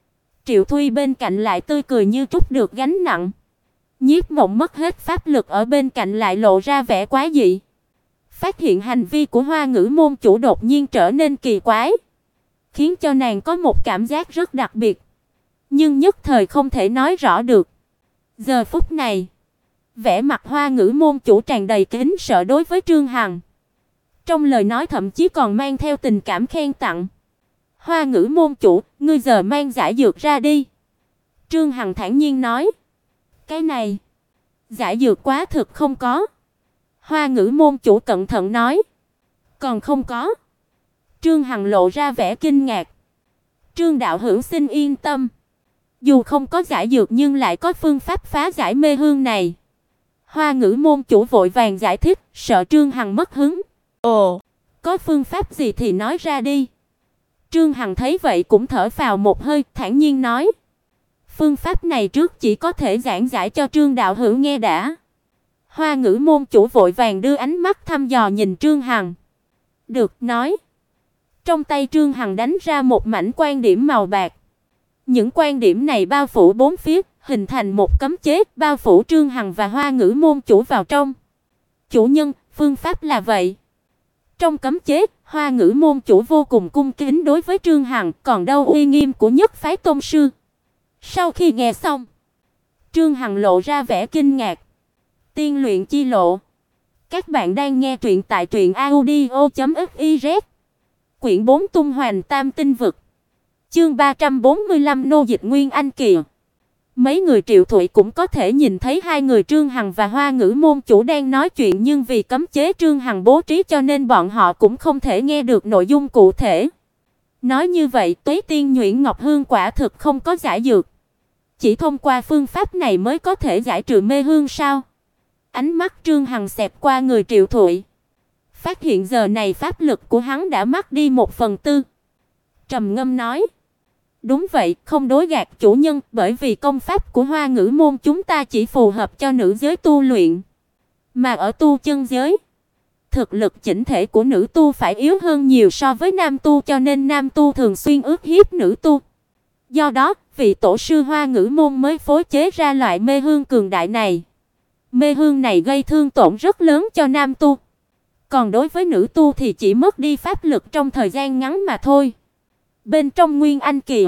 Triệu Thuy bên cạnh lại tươi cười như trút được gánh nặng. Nhiếp Mộng mất hết pháp lực ở bên cạnh lại lộ ra vẻ quái dị. Phát hiện hành vi của Hoa Ngữ môn chủ đột nhiên trở nên kỳ quái, khiến cho nàng có một cảm giác rất đặc biệt, nhưng nhất thời không thể nói rõ được. Giờ phút này, vẻ mặt Hoa Ngữ môn chủ tràn đầy kính sợ đối với Trương Hằng. Trong lời nói thậm chí còn mang theo tình cảm khen tặng. "Hoa Ngữ môn chủ, ngươi giờ mang giải dược ra đi." Trương Hằng thản nhiên nói. "Cái này, giải dược quá thực không có." Hoa Ngữ môn chủ cẩn thận nói. "Còn không có?" Trương Hằng lộ ra vẻ kinh ngạc. "Trương đạo hữu xin yên tâm, dù không có giải dược nhưng lại có phương pháp phá giải mê hương này." Hoa Ngữ môn chủ vội vàng giải thích, sợ Trương Hằng mất hứng. "Ồ, có phương pháp gì thì nói ra đi." Trương Hằng thấy vậy cũng thở phào một hơi, thản nhiên nói: "Phương pháp này trước chỉ có thể giảng giải cho Trương đạo hữu nghe đã." Hoa Ngữ môn chủ vội vàng đưa ánh mắt thăm dò nhìn Trương Hằng. "Được, nói." Trong tay Trương Hằng đánh ra một mảnh quan điểm màu bạc. Những quan điểm này bao phủ bốn phía, hình thành một cấm chế, bao phủ Trương Hằng và Hoa Ngữ môn chủ vào trong. "Chủ nhân, phương pháp là vậy." Trong cấm chế, Hoa Ngữ môn chủ vô cùng cung kính đối với Trương Hằng, còn đâu uy nghiêm của nhất phái tôn sư. Sau khi nghe xong, Trương Hằng lộ ra vẻ kinh ngạc. Tiên luyện chi lộ. Các bạn đang nghe truyện tại truyệnaudio.fiz. Quyển 4 Tung Hoành Tam Tinh Vực. Chương 345 Nô dịch Nguyên Anh Kỳ. Mấy người Triệu Thụy cũng có thể nhìn thấy hai người Trương Hằng và Hoa Ngữ môn chủ đang nói chuyện, nhưng vì cấm chế Trương Hằng bố trí cho nên bọn họ cũng không thể nghe được nội dung cụ thể. Nói như vậy, Tuế Tiên Nhuyễn Ngọc Hương quả thực không có giải dược. Chỉ thông qua phương pháp này mới có thể giải trừ mê hương sao? Ánh mắt Trương Hằng xẹt qua người Triệu Thụy, phát hiện giờ này pháp lực của hắn đã mất đi 1/4. Trầm ngâm nói: "Đúng vậy, không đối gạt chủ nhân, bởi vì công pháp của Hoa Ngữ môn chúng ta chỉ phù hợp cho nữ giới tu luyện, mà ở tu chân giới, thực lực chỉnh thể của nữ tu phải yếu hơn nhiều so với nam tu, cho nên nam tu thường xuyên ức hiếp nữ tu. Do đó, vị tổ sư Hoa Ngữ môn mới phối chế ra loại mê hương cường đại này. Mê hương này gây thương tổn rất lớn cho nam tu, còn đối với nữ tu thì chỉ mất đi pháp lực trong thời gian ngắn mà thôi. Bên trong Nguyên Anh kỳ,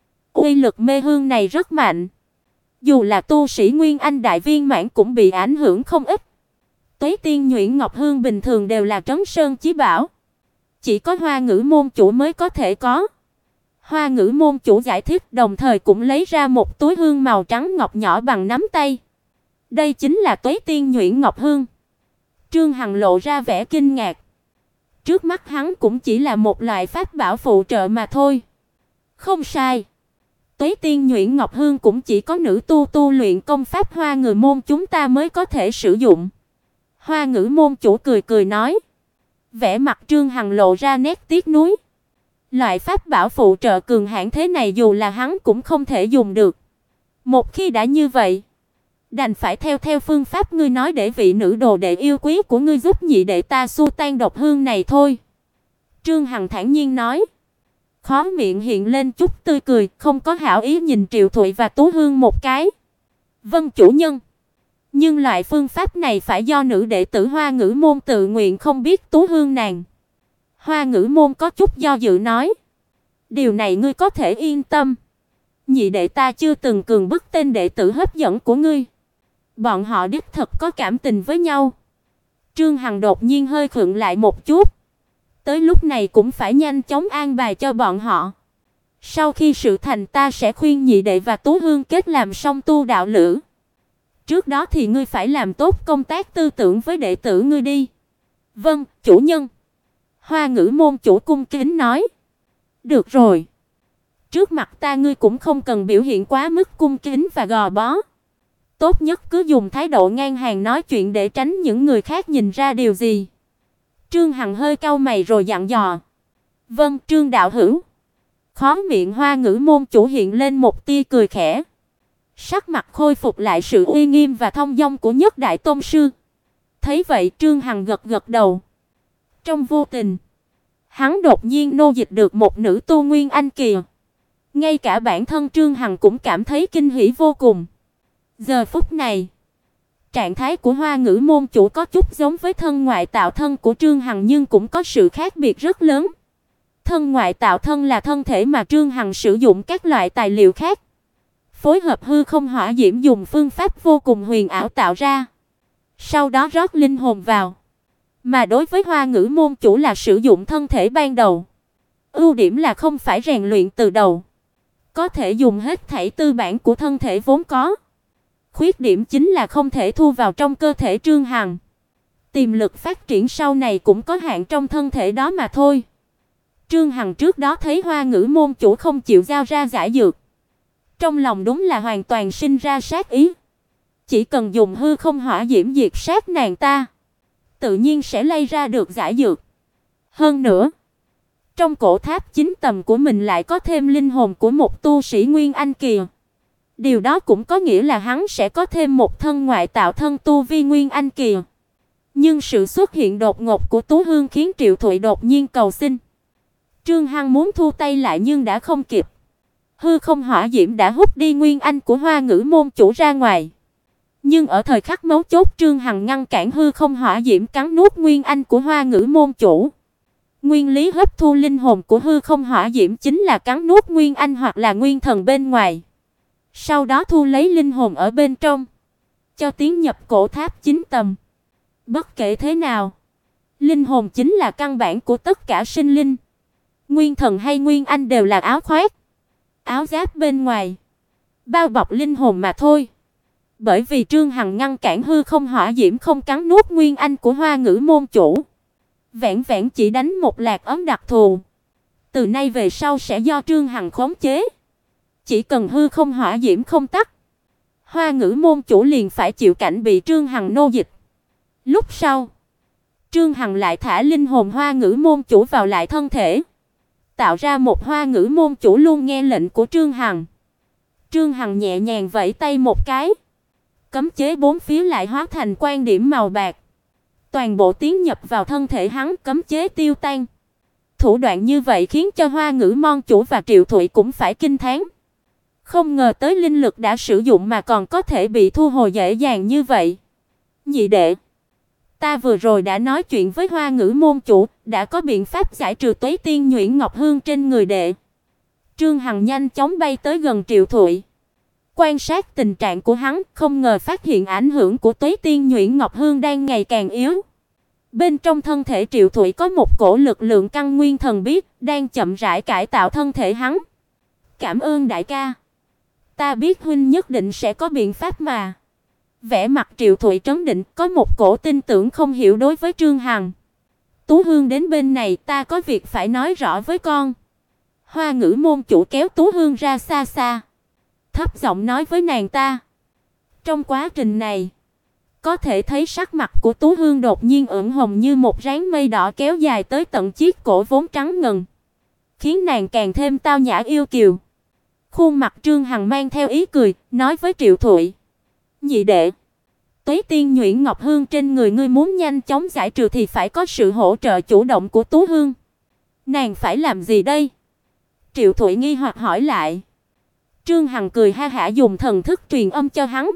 uy lực mê hương này rất mạnh, dù là tu sĩ Nguyên Anh đại viên mãn cũng bị ảnh hưởng không ít. Tuế Tiên Nhuyễn Ngọc Hương bình thường đều là trấn sơn chí bảo, chỉ có Hoa Ngữ môn chủ mới có thể có." Hoa Ngữ môn chủ giải thích, đồng thời cũng lấy ra một túi hương màu trắng ngọc nhỏ bằng nắm tay. "Đây chính là Tuế Tiên Nhuyễn Ngọc Hương." Trương Hằng lộ ra vẻ kinh ngạc. Trước mắt hắn cũng chỉ là một loại pháp bảo phụ trợ mà thôi. Không sai, Tuế Tiên Nhuyễn Ngọc Hương cũng chỉ có nữ tu tu luyện công pháp Hoa Ngữ môn chúng ta mới có thể sử dụng. Hoa Ngữ môn chủ cười cười nói. Vẻ mặt Trương Hằng lộ ra nét tiếc nuối. Loại pháp bảo phụ trợ cường hãn thế này dù là hắn cũng không thể dùng được. Một khi đã như vậy, đành phải theo phương pháp ngươi nói để vị nữ đồ đệ yêu quý của ngươi giúp nhị đệ ta xua tan độc hương này thôi." Trương Hằng thản nhiên nói. Khóe miệng hiện lên chút tươi cười, không có hảo ý nhìn Triệu Thụy và Tú Hương một cái. "Vâng chủ nhân. Nhưng loại phương pháp này phải do nữ đệ tử Hoa Ngữ môn tự nguyện, không biết Tú Hương nàng." Hoa Ngữ môn có chút do dự nói. "Điều này ngươi có thể yên tâm. Nhị đệ ta chưa từng cưỡng bức tên đệ tử hấp dẫn của ngươi. Bọn họ đích thực có cảm tình với nhau." Trương Hằng đột nhiên hơi khựng lại một chút. Tới lúc này cũng phải nhanh chóng an bài cho bọn họ. Sau khi sự thành ta sẽ khuyên nhị đệ và Tú Hương kết làm song tu đạo lữ. Trước đó thì ngươi phải làm tốt công tác tư tưởng với đệ tử ngươi đi." "Vâng, chủ nhân." Hoa Ngữ môn chủ cung kính nói. "Được rồi. Trước mặt ta ngươi cũng không cần biểu hiện quá mức cung kính và gò bó. Tốt nhất cứ dùng thái độ ngang hàng nói chuyện để tránh những người khác nhìn ra điều gì." Trương Hằng hơi cau mày rồi dặn dò. "Vâng, Trương đạo hữu." Khóe miệng Hoa Ngữ môn chủ hiện lên một tia cười khẽ. Sắc mặt khôi phục lại sự uy nghiêm và thông dong của nhất đại tôn sư. Thấy vậy Trương Hằng gật gật đầu. Trong vô tình, hắn đột nhiên nô dịch được một nữ tu Nguyên Anh kỳ. Ngay cả bản thân Trương Hằng cũng cảm thấy kinh hỉ vô cùng. Giờ phút này, trạng thái của Hoa Ngữ môn chủ có chút giống với thân ngoại tạo thân của Trương Hằng nhưng cũng có sự khác biệt rất lớn. Thân ngoại tạo thân là thân thể mà Trương Hằng sử dụng các loại tài liệu khác, phối hợp hư không hỏa diễm dùng phương pháp vô cùng huyền ảo tạo ra, sau đó rót linh hồn vào. Mà đối với Hoa Ngữ môn chủ là sử dụng thân thể ban đầu. Ưu điểm là không phải rèn luyện từ đầu, có thể dùng hết thảy tư bản của thân thể vốn có. Khuyết điểm chính là không thể thu vào trong cơ thể Trương Hằng. Tiềm lực phát triển sau này cũng có hạn trong thân thể đó mà thôi. Trương Hằng trước đó thấy Hoa Ngữ môn chủ không chịu giao ra giải dược, trong lòng đúng là hoàn toàn sinh ra sát ý. Chỉ cần dùng hư không hỏa diễm diệt sát nàng ta, tự nhiên sẽ lây ra được giải dược. Hơn nữa, trong cổ tháp 9 tầng của mình lại có thêm linh hồn của một tu sĩ Nguyên Anh kỳ. Điều đó cũng có nghĩa là hắn sẽ có thêm một thân ngoại tạo thân tu vi Nguyên Anh kỳ. Nhưng sự xuất hiện đột ngột của Tú Hương khiến Triệu Thụy đột nhiên cầu xin. Trương Hằng muốn thu tay lại nhưng đã không kịp. Hư không hỏa diễm đã hút đi Nguyên Anh của Hoa Ngữ môn chủ ra ngoài. Nhưng ở thời khắc mấu chốt, Trương Hằng ngăn cản hư không hỏa diễm cắn nuốt Nguyên Anh của Hoa Ngữ môn chủ. Nguyên lý hấp thu linh hồn của hư không hỏa diễm chính là cắn nuốt Nguyên Anh hoặc là Nguyên thần bên ngoài, sau đó thu lấy linh hồn ở bên trong, cho tiến nhập cổ tháp 9 tầng. Bất kể thế nào, linh hồn chính là căn bản của tất cả sinh linh. Nguyên thần hay Nguyên Anh đều là áo khoác, áo giáp bên ngoài, bao bọc linh hồn mà thôi. Bởi vì Trương Hằng ngăn cản hư không hỏa diễm không cắn nuốt Nguyên Anh của Hoa Ngữ môn chủ, vẹn vẹn chỉ đánh một lạc ấn đặc thù. Từ nay về sau sẽ do Trương Hằng khống chế. Chỉ cần hư không hỏa diễm không tắt, Hoa Ngữ môn chủ liền phải chịu cảnh bị Trương Hằng nô dịch. Lúc sau, Trương Hằng lại thả linh hồn Hoa Ngữ môn chủ vào lại thân thể, tạo ra một Hoa Ngữ môn chủ luôn nghe lệnh của Trương Hằng. Trương Hằng nhẹ nhàng vẫy tay một cái, cấm chế bốn phía lại hóa thành quan điểm màu bạc, toàn bộ tiến nhập vào thân thể hắn, cấm chế tiêu tan. Thủ đoạn như vậy khiến cho Hoa Ngữ môn chủ và Triệu Thụy cũng phải kinh thán. Không ngờ tới linh lực đã sử dụng mà còn có thể bị thu hồi dễ dàng như vậy. Nhị đệ, ta vừa rồi đã nói chuyện với Hoa Ngữ môn chủ, đã có biện pháp giải trừ Tuế Tiên Nhuyễn Ngọc Hương trên người đệ. Trương Hằng nhanh chóng bay tới gần Triệu Thụy, quan sát tình trạng của hắn, không ngờ phát hiện ảnh hưởng của Tuế Tiên Nhuyễn Ngọc Hương đang ngày càng yếu. Bên trong thân thể Triệu Thụy có một cổ lực lượng căn nguyên thần bí đang chậm rãi cải tạo thân thể hắn. Cảm ơn đại ca. Ta biết huynh nhất định sẽ có biện pháp mà. Vẻ mặt Triệu Thụy trấn định, có một cổ tin tưởng không hiểu đối với Trương Hằng. Tú Hương đến bên này, ta có việc phải nói rõ với con. Hoa Ngữ môn chủ kéo Tú Hương ra xa xa, thấp giọng nói với nàng ta. Trong quá trình này, có thể thấy sắc mặt của Tú Hương đột nhiên ửng hồng như một ráng mây đỏ kéo dài tới tận chiếc cổ vốn trắng ngần, khiến nàng càng thêm tao nhã yêu kiều. Khuôn mặt Trương Hằng mang theo ý cười, nói với Triệu Thụy: "Nhị đệ, Tuế Tiên Nhuyễn Ngọc Hương trên người ngươi muốn nhanh chóng giải trừ thì phải có sự hỗ trợ chủ động của Tú Hương. Nàng phải làm gì đây?" Triệu Thụy nghi hoặc hỏi lại. Trương Hằng cười ha hả dùng thần thức truyền âm cho hắn.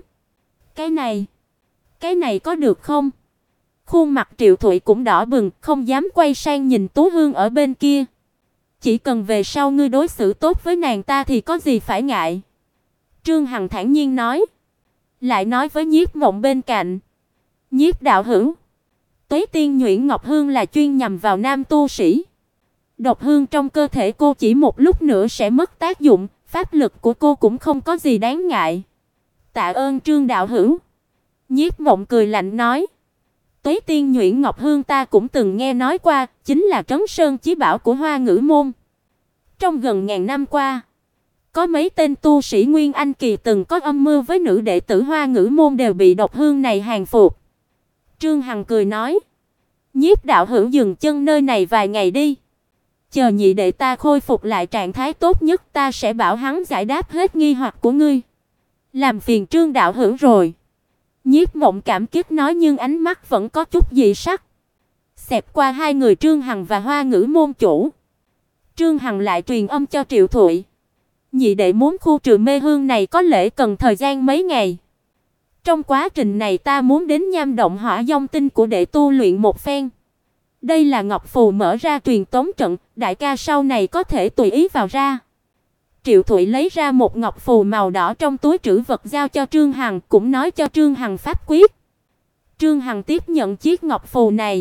Cái này có được không?" Khuôn mặt Triệu Thụy cũng đỏ bừng, không dám quay sang nhìn Tú Hương ở bên kia. "Chỉ cần về sau ngươi đối xử tốt với nàng ta thì có gì phải ngại." Trương Hằng thản nhiên nói. Lại nói với Nhiếp Mộng bên cạnh: "Nhiếp đạo hữu, Tuế Tiên Nhuyễn Ngọc Hương là chuyên nhằm vào nam tu sĩ. Độc hương trong cơ thể cô chỉ một lúc nữa sẽ mất tác dụng, pháp lực của cô cũng không có gì đáng ngại." "Tạ ơn Trương đạo hữu." Nhiếp Mộng cười lạnh nói. Tuế Tiên Nhuyễn Ngọc Hương ta cũng từng nghe nói qua, chính là trấn sơn chí bảo của Hoa Ngữ môn. Trong gần ngàn năm qua, có mấy tên tu sĩ Nguyên Anh kỳ từng có âm mưu với nữ đệ tử Hoa Ngữ môn đều bị độc hương này hàng phục. Trương Hằng cười nói. Nhiếp đạo hữu dừng chân nơi này vài ngày đi. Chờ nhị đệ ta khôi phục lại trạng thái tốt nhất, ta sẽ bảo hắn giải đáp hết nghi hoặc của ngươi. Làm phiền Trương đạo hữu rồi. Nhiếp Mộng cảm kích nói, nhưng ánh mắt vẫn có chút dị sắc. Xẹt qua hai người Trương Hằng và Hoa Ngữ môn chủ. Trương Hằng lại truyền âm cho Triệu Thụy. Nhị đệ muốn khu trừ mê hương này có lẽ cần thời gian mấy ngày. Trong quá trình này ta muốn đến nham động hỏa vong tinh của đệ tu luyện một phen. Đây là ngọc phù mở ra truyền tống trận, đại ca sau này có thể tùy ý vào ra. Triệu Thụy lấy ra một ngọc phù màu đỏ trong túi trữ vật giao cho Trương Hằng, cũng nói cho Trương Hằng pháp quyết. Trương Hằng tiếp nhận chiếc ngọc phù này,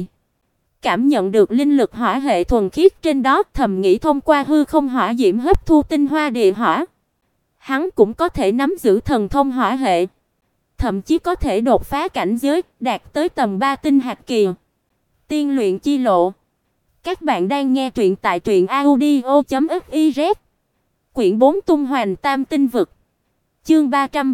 cảm nhận được linh lực hỏa hệ thuần khiết trên đó, thầm nghĩ thông qua hư không hỏa diễm hấp thu tinh hoa địa hỏa, hắn cũng có thể nắm giữ thần thông hỏa hệ, thậm chí có thể đột phá cảnh giới, đạt tới tầm 3 tinh hạt kỳ. Tiên luyện chi lộ. Các bạn đang nghe truyện tại truyệnaudio.fiz. Quyển 4 tung hoành tam tinh vực. Chương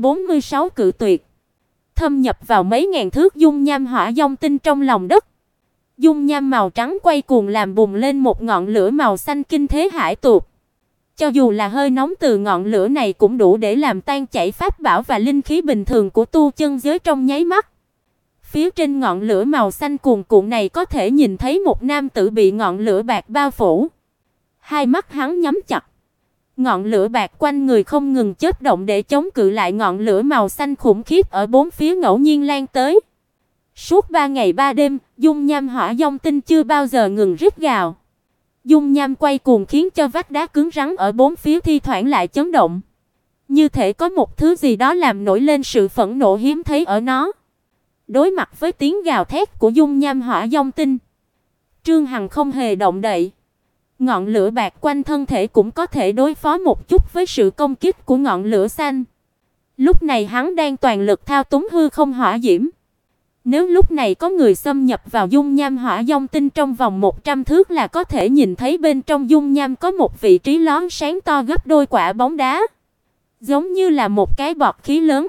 346 cự tuyệt. Thâm nhập vào mấy ngàn thước dung nham hỏa vong tinh trong lòng đất. Dung nham màu trắng quay cuồng làm bùng lên một ngọn lửa màu xanh kinh thế hải tuột. Cho dù là hơi nóng từ ngọn lửa này cũng đủ để làm tan chảy pháp bảo và linh khí bình thường của tu chân giới trong nháy mắt. Phía trên ngọn lửa màu xanh cuồn cuộn này có thể nhìn thấy một nam tử bị ngọn lửa bạc bao phủ. Hai mắt hắn nhắm chặt. Ngọn lửa bạc quanh người không ngừng chớp động để chống cự lại ngọn lửa màu xanh khủng khiếp ở bốn phía ngẫu nhiên lan tới. Suốt 3 ngày 3 đêm, dung nham hỏa vong tinh chưa bao giờ ngừng rít gào. Dung nham quay cuồng khiến cho vách đá cứng rắn ở bốn phía thi thoảng lại chấn động. Như thể có một thứ gì đó làm nổi lên sự phẫn nộ hiếm thấy ở nó. Đối mặt với tiếng gào thét của dung nham hỏa vong tinh, Trương Hằng không hề động đậy. Ngọn lửa bạc quanh thân thể cũng có thể đối phó một chút với sự công kích của ngọn lửa xanh. Lúc này hắn đang toàn lực thao túng hư không hỏa diễm. Nếu lúc này có người xâm nhập vào dung nham hỏa vong tinh trong vòng 100 thước là có thể nhìn thấy bên trong dung nham có một vị trí lón sáng to gấp đôi quả bóng đá, giống như là một cái bọt khí lớn.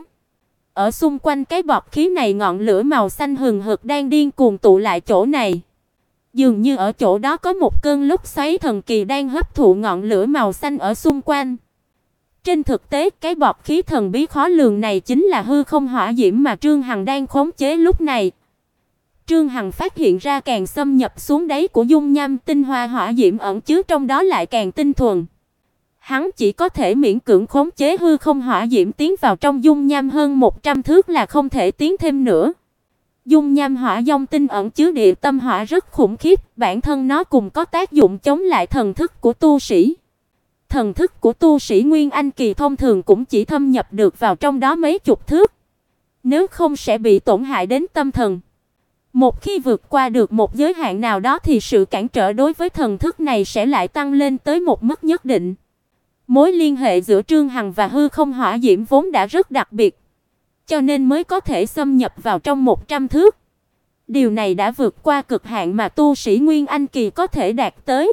Ở xung quanh cái bọt khí này ngọn lửa màu xanh hừng hực đang điên cuồng tụ lại chỗ này. Dường như ở chỗ đó có một cơn lốc xoáy thần kỳ đang hấp thụ ngọn lửa màu xanh ở xung quanh. Trên thực tế, cái bọt khí thần bí khó lường này chính là hư không hỏa diễm mà Trương Hằng đang khống chế lúc này. Trương Hằng phát hiện ra càng xâm nhập xuống đáy của dung nham, tinh hoa hỏa diễm ẩn chứa trong đó lại càng tinh thuần. Hắn chỉ có thể miễn cưỡng khống chế hư không hỏa diễm tiến vào trong dung nham hơn 100 thước là không thể tiến thêm nữa. Dung nham hỏa vong tinh ẩn chứa địa tâm hỏa rất khủng khiếp, bản thân nó cùng có tác dụng chống lại thần thức của tu sĩ. Thần thức của tu sĩ Nguyên Anh kỳ thông thường cũng chỉ thâm nhập được vào trong đó mấy chục thước, nếu không sẽ bị tổn hại đến tâm thần. Một khi vượt qua được một giới hạn nào đó thì sự cản trở đối với thần thức này sẽ lại tăng lên tới một mức nhất định. Mối liên hệ giữa Trương Hằng và hư không hỏa diễm vốn đã rất đặc biệt, cho nên mới có thể xâm nhập vào trong 100 thước. Điều này đã vượt qua cực hạn mà tu sĩ Nguyên Anh kỳ có thể đạt tới.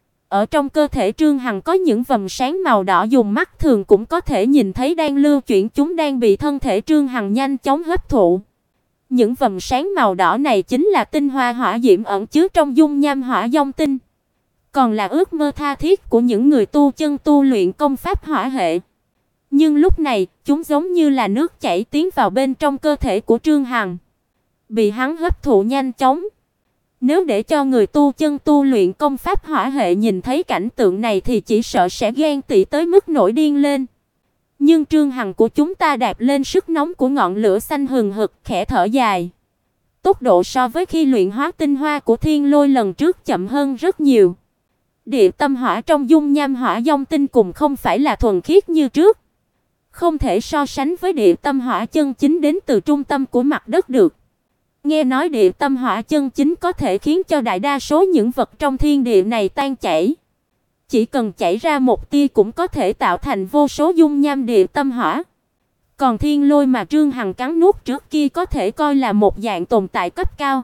Ở trong cơ thể Trương Hằng có những vầng sáng màu đỏ dùng mắt thường cũng có thể nhìn thấy đang lưu chuyển, chúng đang bị thân thể Trương Hằng nhanh chóng hấp thụ. Những vầng sáng màu đỏ này chính là tinh hoa hỏa diễm ẩn chứa trong dung nham hỏa vong tinh, còn là ước mơ tha thiết của những người tu chân tu luyện công pháp hỏa hệ. Nhưng lúc này, chúng giống như là nước chảy tiến vào bên trong cơ thể của Trương Hằng, bị hắn hấp thụ nhanh chóng. Nếu để cho người tu chân tu luyện công pháp hỏa hệ nhìn thấy cảnh tượng này thì chỉ sợ sẽ ghen tị tới mức nổi điên lên. Nhưng Trương Hằng của chúng ta đạp lên sức nóng của ngọn lửa xanh hừng hực, khẽ thở dài. Tốc độ so với khi luyện hóa tinh hoa của Thiên Lôi lần trước chậm hơn rất nhiều. Địa tâm hỏa trong dung nham hỏa vong tinh cùng không phải là thuần khiết như trước, không thể so sánh với địa tâm hỏa chân chính đến từ trung tâm của mặt đất được. Nghe nói địa tâm hỏa chân chính có thể khiến cho đại đa số những vật trong thiên địa này tan chảy. Chỉ cần chảy ra một tia cũng có thể tạo thành vô số dung nham địa tâm hỏa. Còn Thiên Lôi mà Trương Hằng cắn nuốt trước kia có thể coi là một dạng tồn tại cấp cao.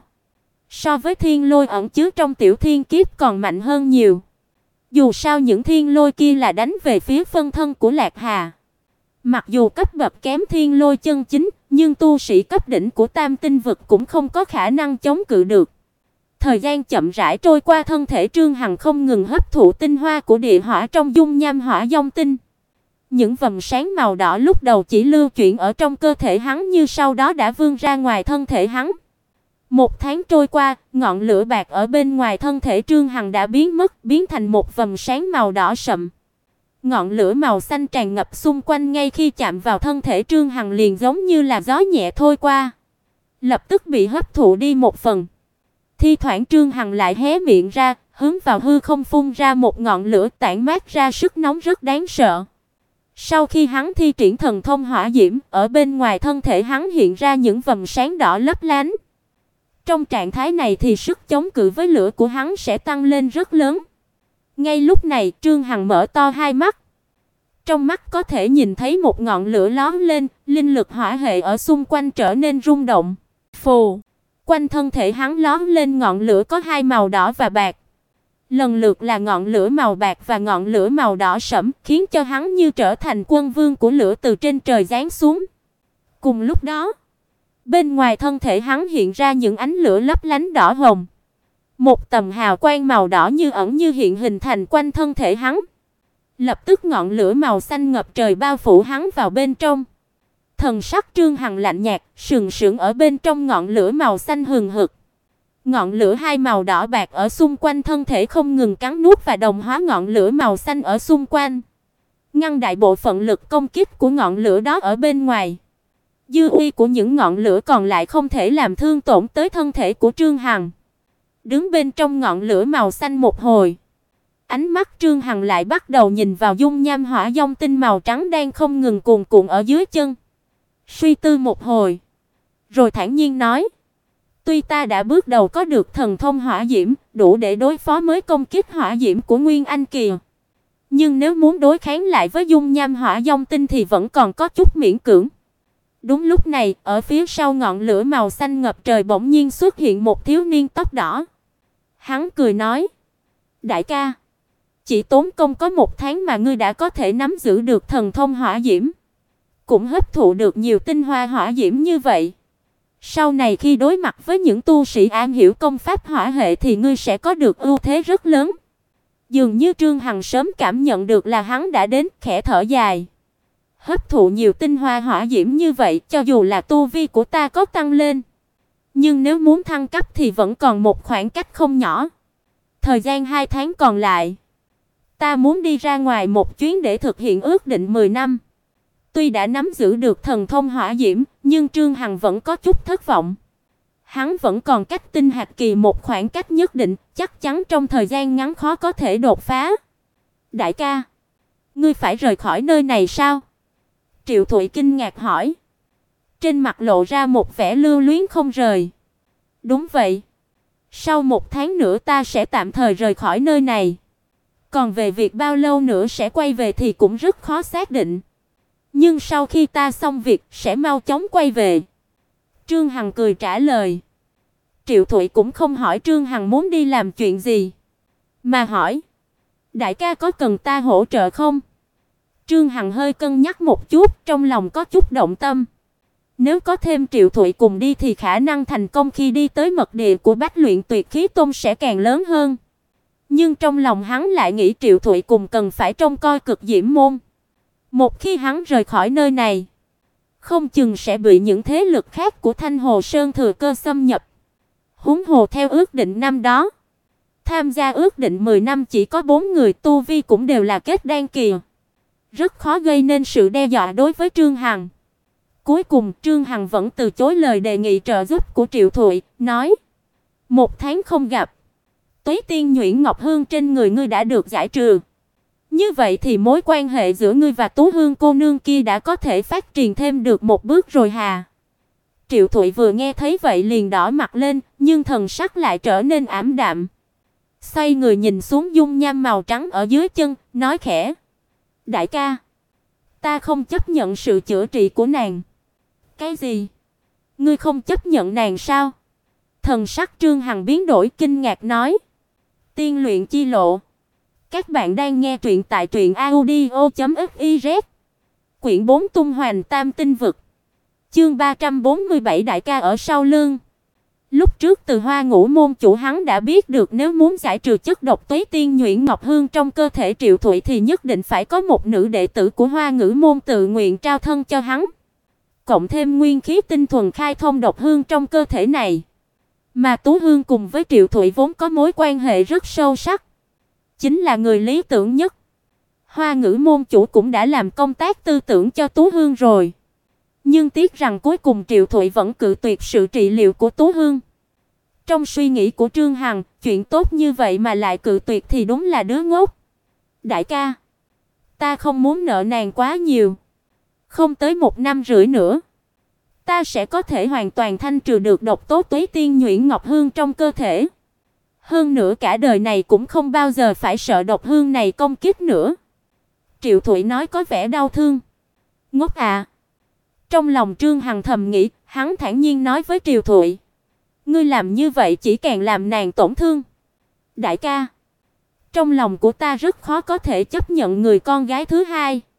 So với Thiên Lôi ẩn chứa trong tiểu thiên kiếp còn mạnh hơn nhiều. Dù sao những Thiên Lôi kia là đánh về phía phân thân của Lạc Hà. Mặc dù cấp bậc kém Thiên Lôi chân chính, nhưng tu sĩ cấp đỉnh của Tam Tinh vực cũng không có khả năng chống cự được. Thời gian chậm rãi trôi qua, thân thể Trương Hằng không ngừng hấp thụ tinh hoa của địa hỏa trong dung nham hỏa vong tinh. Những vầng sáng màu đỏ lúc đầu chỉ lưu chuyển ở trong cơ thể hắn, như sau đó đã vươn ra ngoài thân thể hắn. Một tháng trôi qua, ngọn lửa bạc ở bên ngoài thân thể Trương Hằng đã biến mất, biến thành một vầng sáng màu đỏ sậm. Ngọn lửa màu xanh tràn ngập xung quanh, ngay khi chạm vào thân thể Trương Hằng liền giống như là gió nhẹ thôi qua, lập tức bị hấp thụ đi một phần. Thi thoảng Trương Hằng lại hé miệng ra, hướng vào hư không phun ra một ngọn lửa tản mát ra sức nóng rất đáng sợ. Sau khi hắn thi triển thần thông hỏa diễm, ở bên ngoài thân thể hắn hiện ra những vầng sáng đỏ lấp lánh. Trong trạng thái này thì sức chống cự với lửa của hắn sẽ tăng lên rất lớn. Ngay lúc này, Trương Hằng mở to hai mắt. Trong mắt có thể nhìn thấy một ngọn lửa lóe lên, linh lực hỏa hệ ở xung quanh trở nên rung động. Phù, quanh thân thể hắn lóe lên ngọn lửa có hai màu đỏ và bạc. Lần lượt là ngọn lửa màu bạc và ngọn lửa màu đỏ sẫm, khiến cho hắn như trở thành quân vương của lửa từ trên trời giáng xuống. Cùng lúc đó, bên ngoài thân thể hắn hiện ra những ánh lửa lấp lánh đỏ hồng. Một tầm hào quang màu đỏ như ẩn như hiện hình thành quanh thân thể hắn. Lập tức ngọn lửa màu xanh ngập trời bao phủ hắn vào bên trong. Thần sắc Trương Hằng lạnh nhạt, sừng sững ở bên trong ngọn lửa màu xanh hừng hực. Ngọn lửa hai màu đỏ bạc ở xung quanh thân thể không ngừng cắn nuốt và đồng hóa ngọn lửa màu xanh ở xung quanh, ngăn đại bộ phận lực công kích của ngọn lửa đó ở bên ngoài. Dư uy của những ngọn lửa còn lại không thể làm thương tổn tới thân thể của Trương Hằng. Đứng bên trong ngọn lửa màu xanh một hồi, ánh mắt Trương Hằng lại bắt đầu nhìn vào dung nham hỏa dông tinh màu trắng đang không ngừng cuồn cuộn ở dưới chân. Suy tư một hồi, rồi thản nhiên nói: "Tuy ta đã bước đầu có được thần thông hỏa diễm, đủ để đối phó với công kích hỏa diễm của Nguyên Anh Kỳ, nhưng nếu muốn đối kháng lại với dung nham hỏa dông tinh thì vẫn còn có chút miễn cưỡng." Đúng lúc này, ở phía sau ngọn lửa màu xanh ngập trời bỗng nhiên xuất hiện một thiếu niên tóc đỏ. Hắn cười nói: "Đại ca, chỉ tốn công có 1 tháng mà ngươi đã có thể nắm giữ được thần thông hỏa diễm, cũng hấp thụ được nhiều tinh hoa hỏa diễm như vậy. Sau này khi đối mặt với những tu sĩ am hiểu công pháp hỏa hệ thì ngươi sẽ có được ưu thế rất lớn." Dường như Trương Hằng sớm cảm nhận được là hắn đã đến, khẽ thở dài. "Hấp thụ nhiều tinh hoa hỏa diễm như vậy, cho dù là tu vi của ta có tăng lên, nhưng nếu muốn thăng cấp thì vẫn còn một khoảng cách không nhỏ. Thời gian 2 tháng còn lại, ta muốn đi ra ngoài một chuyến để thực hiện ước định 10 năm." Tuy đã nắm giữ được thần thông hỏa diễm, nhưng Trương Hằng vẫn có chút thất vọng. Hắn vẫn còn cách tinh hạt kỳ một khoảng cách nhất định, chắc chắn trong thời gian ngắn khó có thể đột phá. "Đại ca, ngươi phải rời khỏi nơi này sao?" Triệu Thụy kinh ngạc hỏi. Trên mặt lộ ra một vẻ lưu luyến không rời. "Đúng vậy. Sau 1 tháng nữa ta sẽ tạm thời rời khỏi nơi này. Còn về việc bao lâu nữa sẽ quay về thì cũng rất khó xác định. Nhưng sau khi ta xong việc sẽ mau chóng quay về." Trương Hằng cười trả lời. Triệu Thụy cũng không hỏi Trương Hằng muốn đi làm chuyện gì, mà hỏi: "Đại ca có cần ta hỗ trợ không?" Trương Hằng hơi cân nhắc một chút, trong lòng có chút động tâm. Nếu có thêm Triệu Thụy cùng đi thì khả năng thành công khi đi tới mật địa của Bách Luyện Tuyệt Khí Tôn sẽ càng lớn hơn. Nhưng trong lòng hắn lại nghĩ Triệu Thụy cùng cần phải trông coi Cực Diễm môn. Một khi hắn rời khỏi nơi này, không chừng sẽ bị những thế lực khác của Thanh Hồ Sơn thừa cơ xâm nhập. Huống hồ theo ước định năm đó, tham gia ước định 10 năm chỉ có 4 người, tu vi cũng đều là kết đan kỳ, rất khó gây nên sự đe dọa đối với Trương Hằng. Cuối cùng Trương Hằng vẫn từ chối lời đề nghị trợ giúp của Triệu Thụy, nói: "1 tháng không gặp, Tuế Tiên Nhuyễn Ngọc Hương trên người ngươi đã được giải trừ. Như vậy thì mối quan hệ giữa ngươi và Tú Hương cô nương kia đã có thể phát triển thêm được một bước rồi hà." Triệu Thụy vừa nghe thấy vậy liền đỏ mặt lên, nhưng thần sắc lại trở nên ảm đạm. Xoay người nhìn xuống dung nham màu trắng ở dưới chân, nói khẽ: "Đại ca, ta không chấp nhận sự chữa trị của nàng." "Cái gì? Ngươi không chấp nhận nàng sao?" Thần sắc Trương Hằng biến đổi, kinh ngạc nói. Tiên luyện chi lộ. Các bạn đang nghe truyện tại truyệnaudio.fiz. Quyển 4 Tung Hoành Tam Tinh Vực. Chương 347 Đại ca ở sau lưng. Lúc trước từ Hoa Ngũ môn chủ hắn đã biết được nếu muốn giải trừ chất độc Tuế Tiên Nhuyễn Ngọc Hương trong cơ thể Triệu Thụy thì nhất định phải có một nữ đệ tử của Hoa Ngữ môn tự nguyện trao thân cho hắn. Cộng thêm nguyên khí tinh thuần khai thông độc hương trong cơ thể này. Mà Tú Hương cùng với Triệu Thụy vốn có mối quan hệ rất sâu sắc, chính là người lý tưởng nhất. Hoa Ngữ môn chủ cũng đã làm công tác tư tưởng cho Tú Hương rồi. Nhưng tiếc rằng cuối cùng Triệu Thụy vẫn cự tuyệt sự trị liệu của Tú Hương. Trong suy nghĩ của Trương Hằng, chuyện tốt như vậy mà lại cự tuyệt thì đúng là đứa ngốc. Đại ca, ta không muốn nợ nàng quá nhiều. Không tới 1 năm rưỡi nữa, ta sẽ có thể hoàn toàn thanh trừ được độc tố Tuế Tiên Nhuyễn Ngọc Hương trong cơ thể. Hơn nữa cả đời này cũng không bao giờ phải sợ độc hương này công kích nữa. Triệu Thụy nói có vẻ đau thương. Ngốc à. Trong lòng Trương Hằng thầm nghĩ, hắn thản nhiên nói với Triệu Thụy: ngươi làm như vậy chỉ càng làm nàng tổn thương. Đại ca, trong lòng của ta rất khó có thể chấp nhận người con gái thứ hai.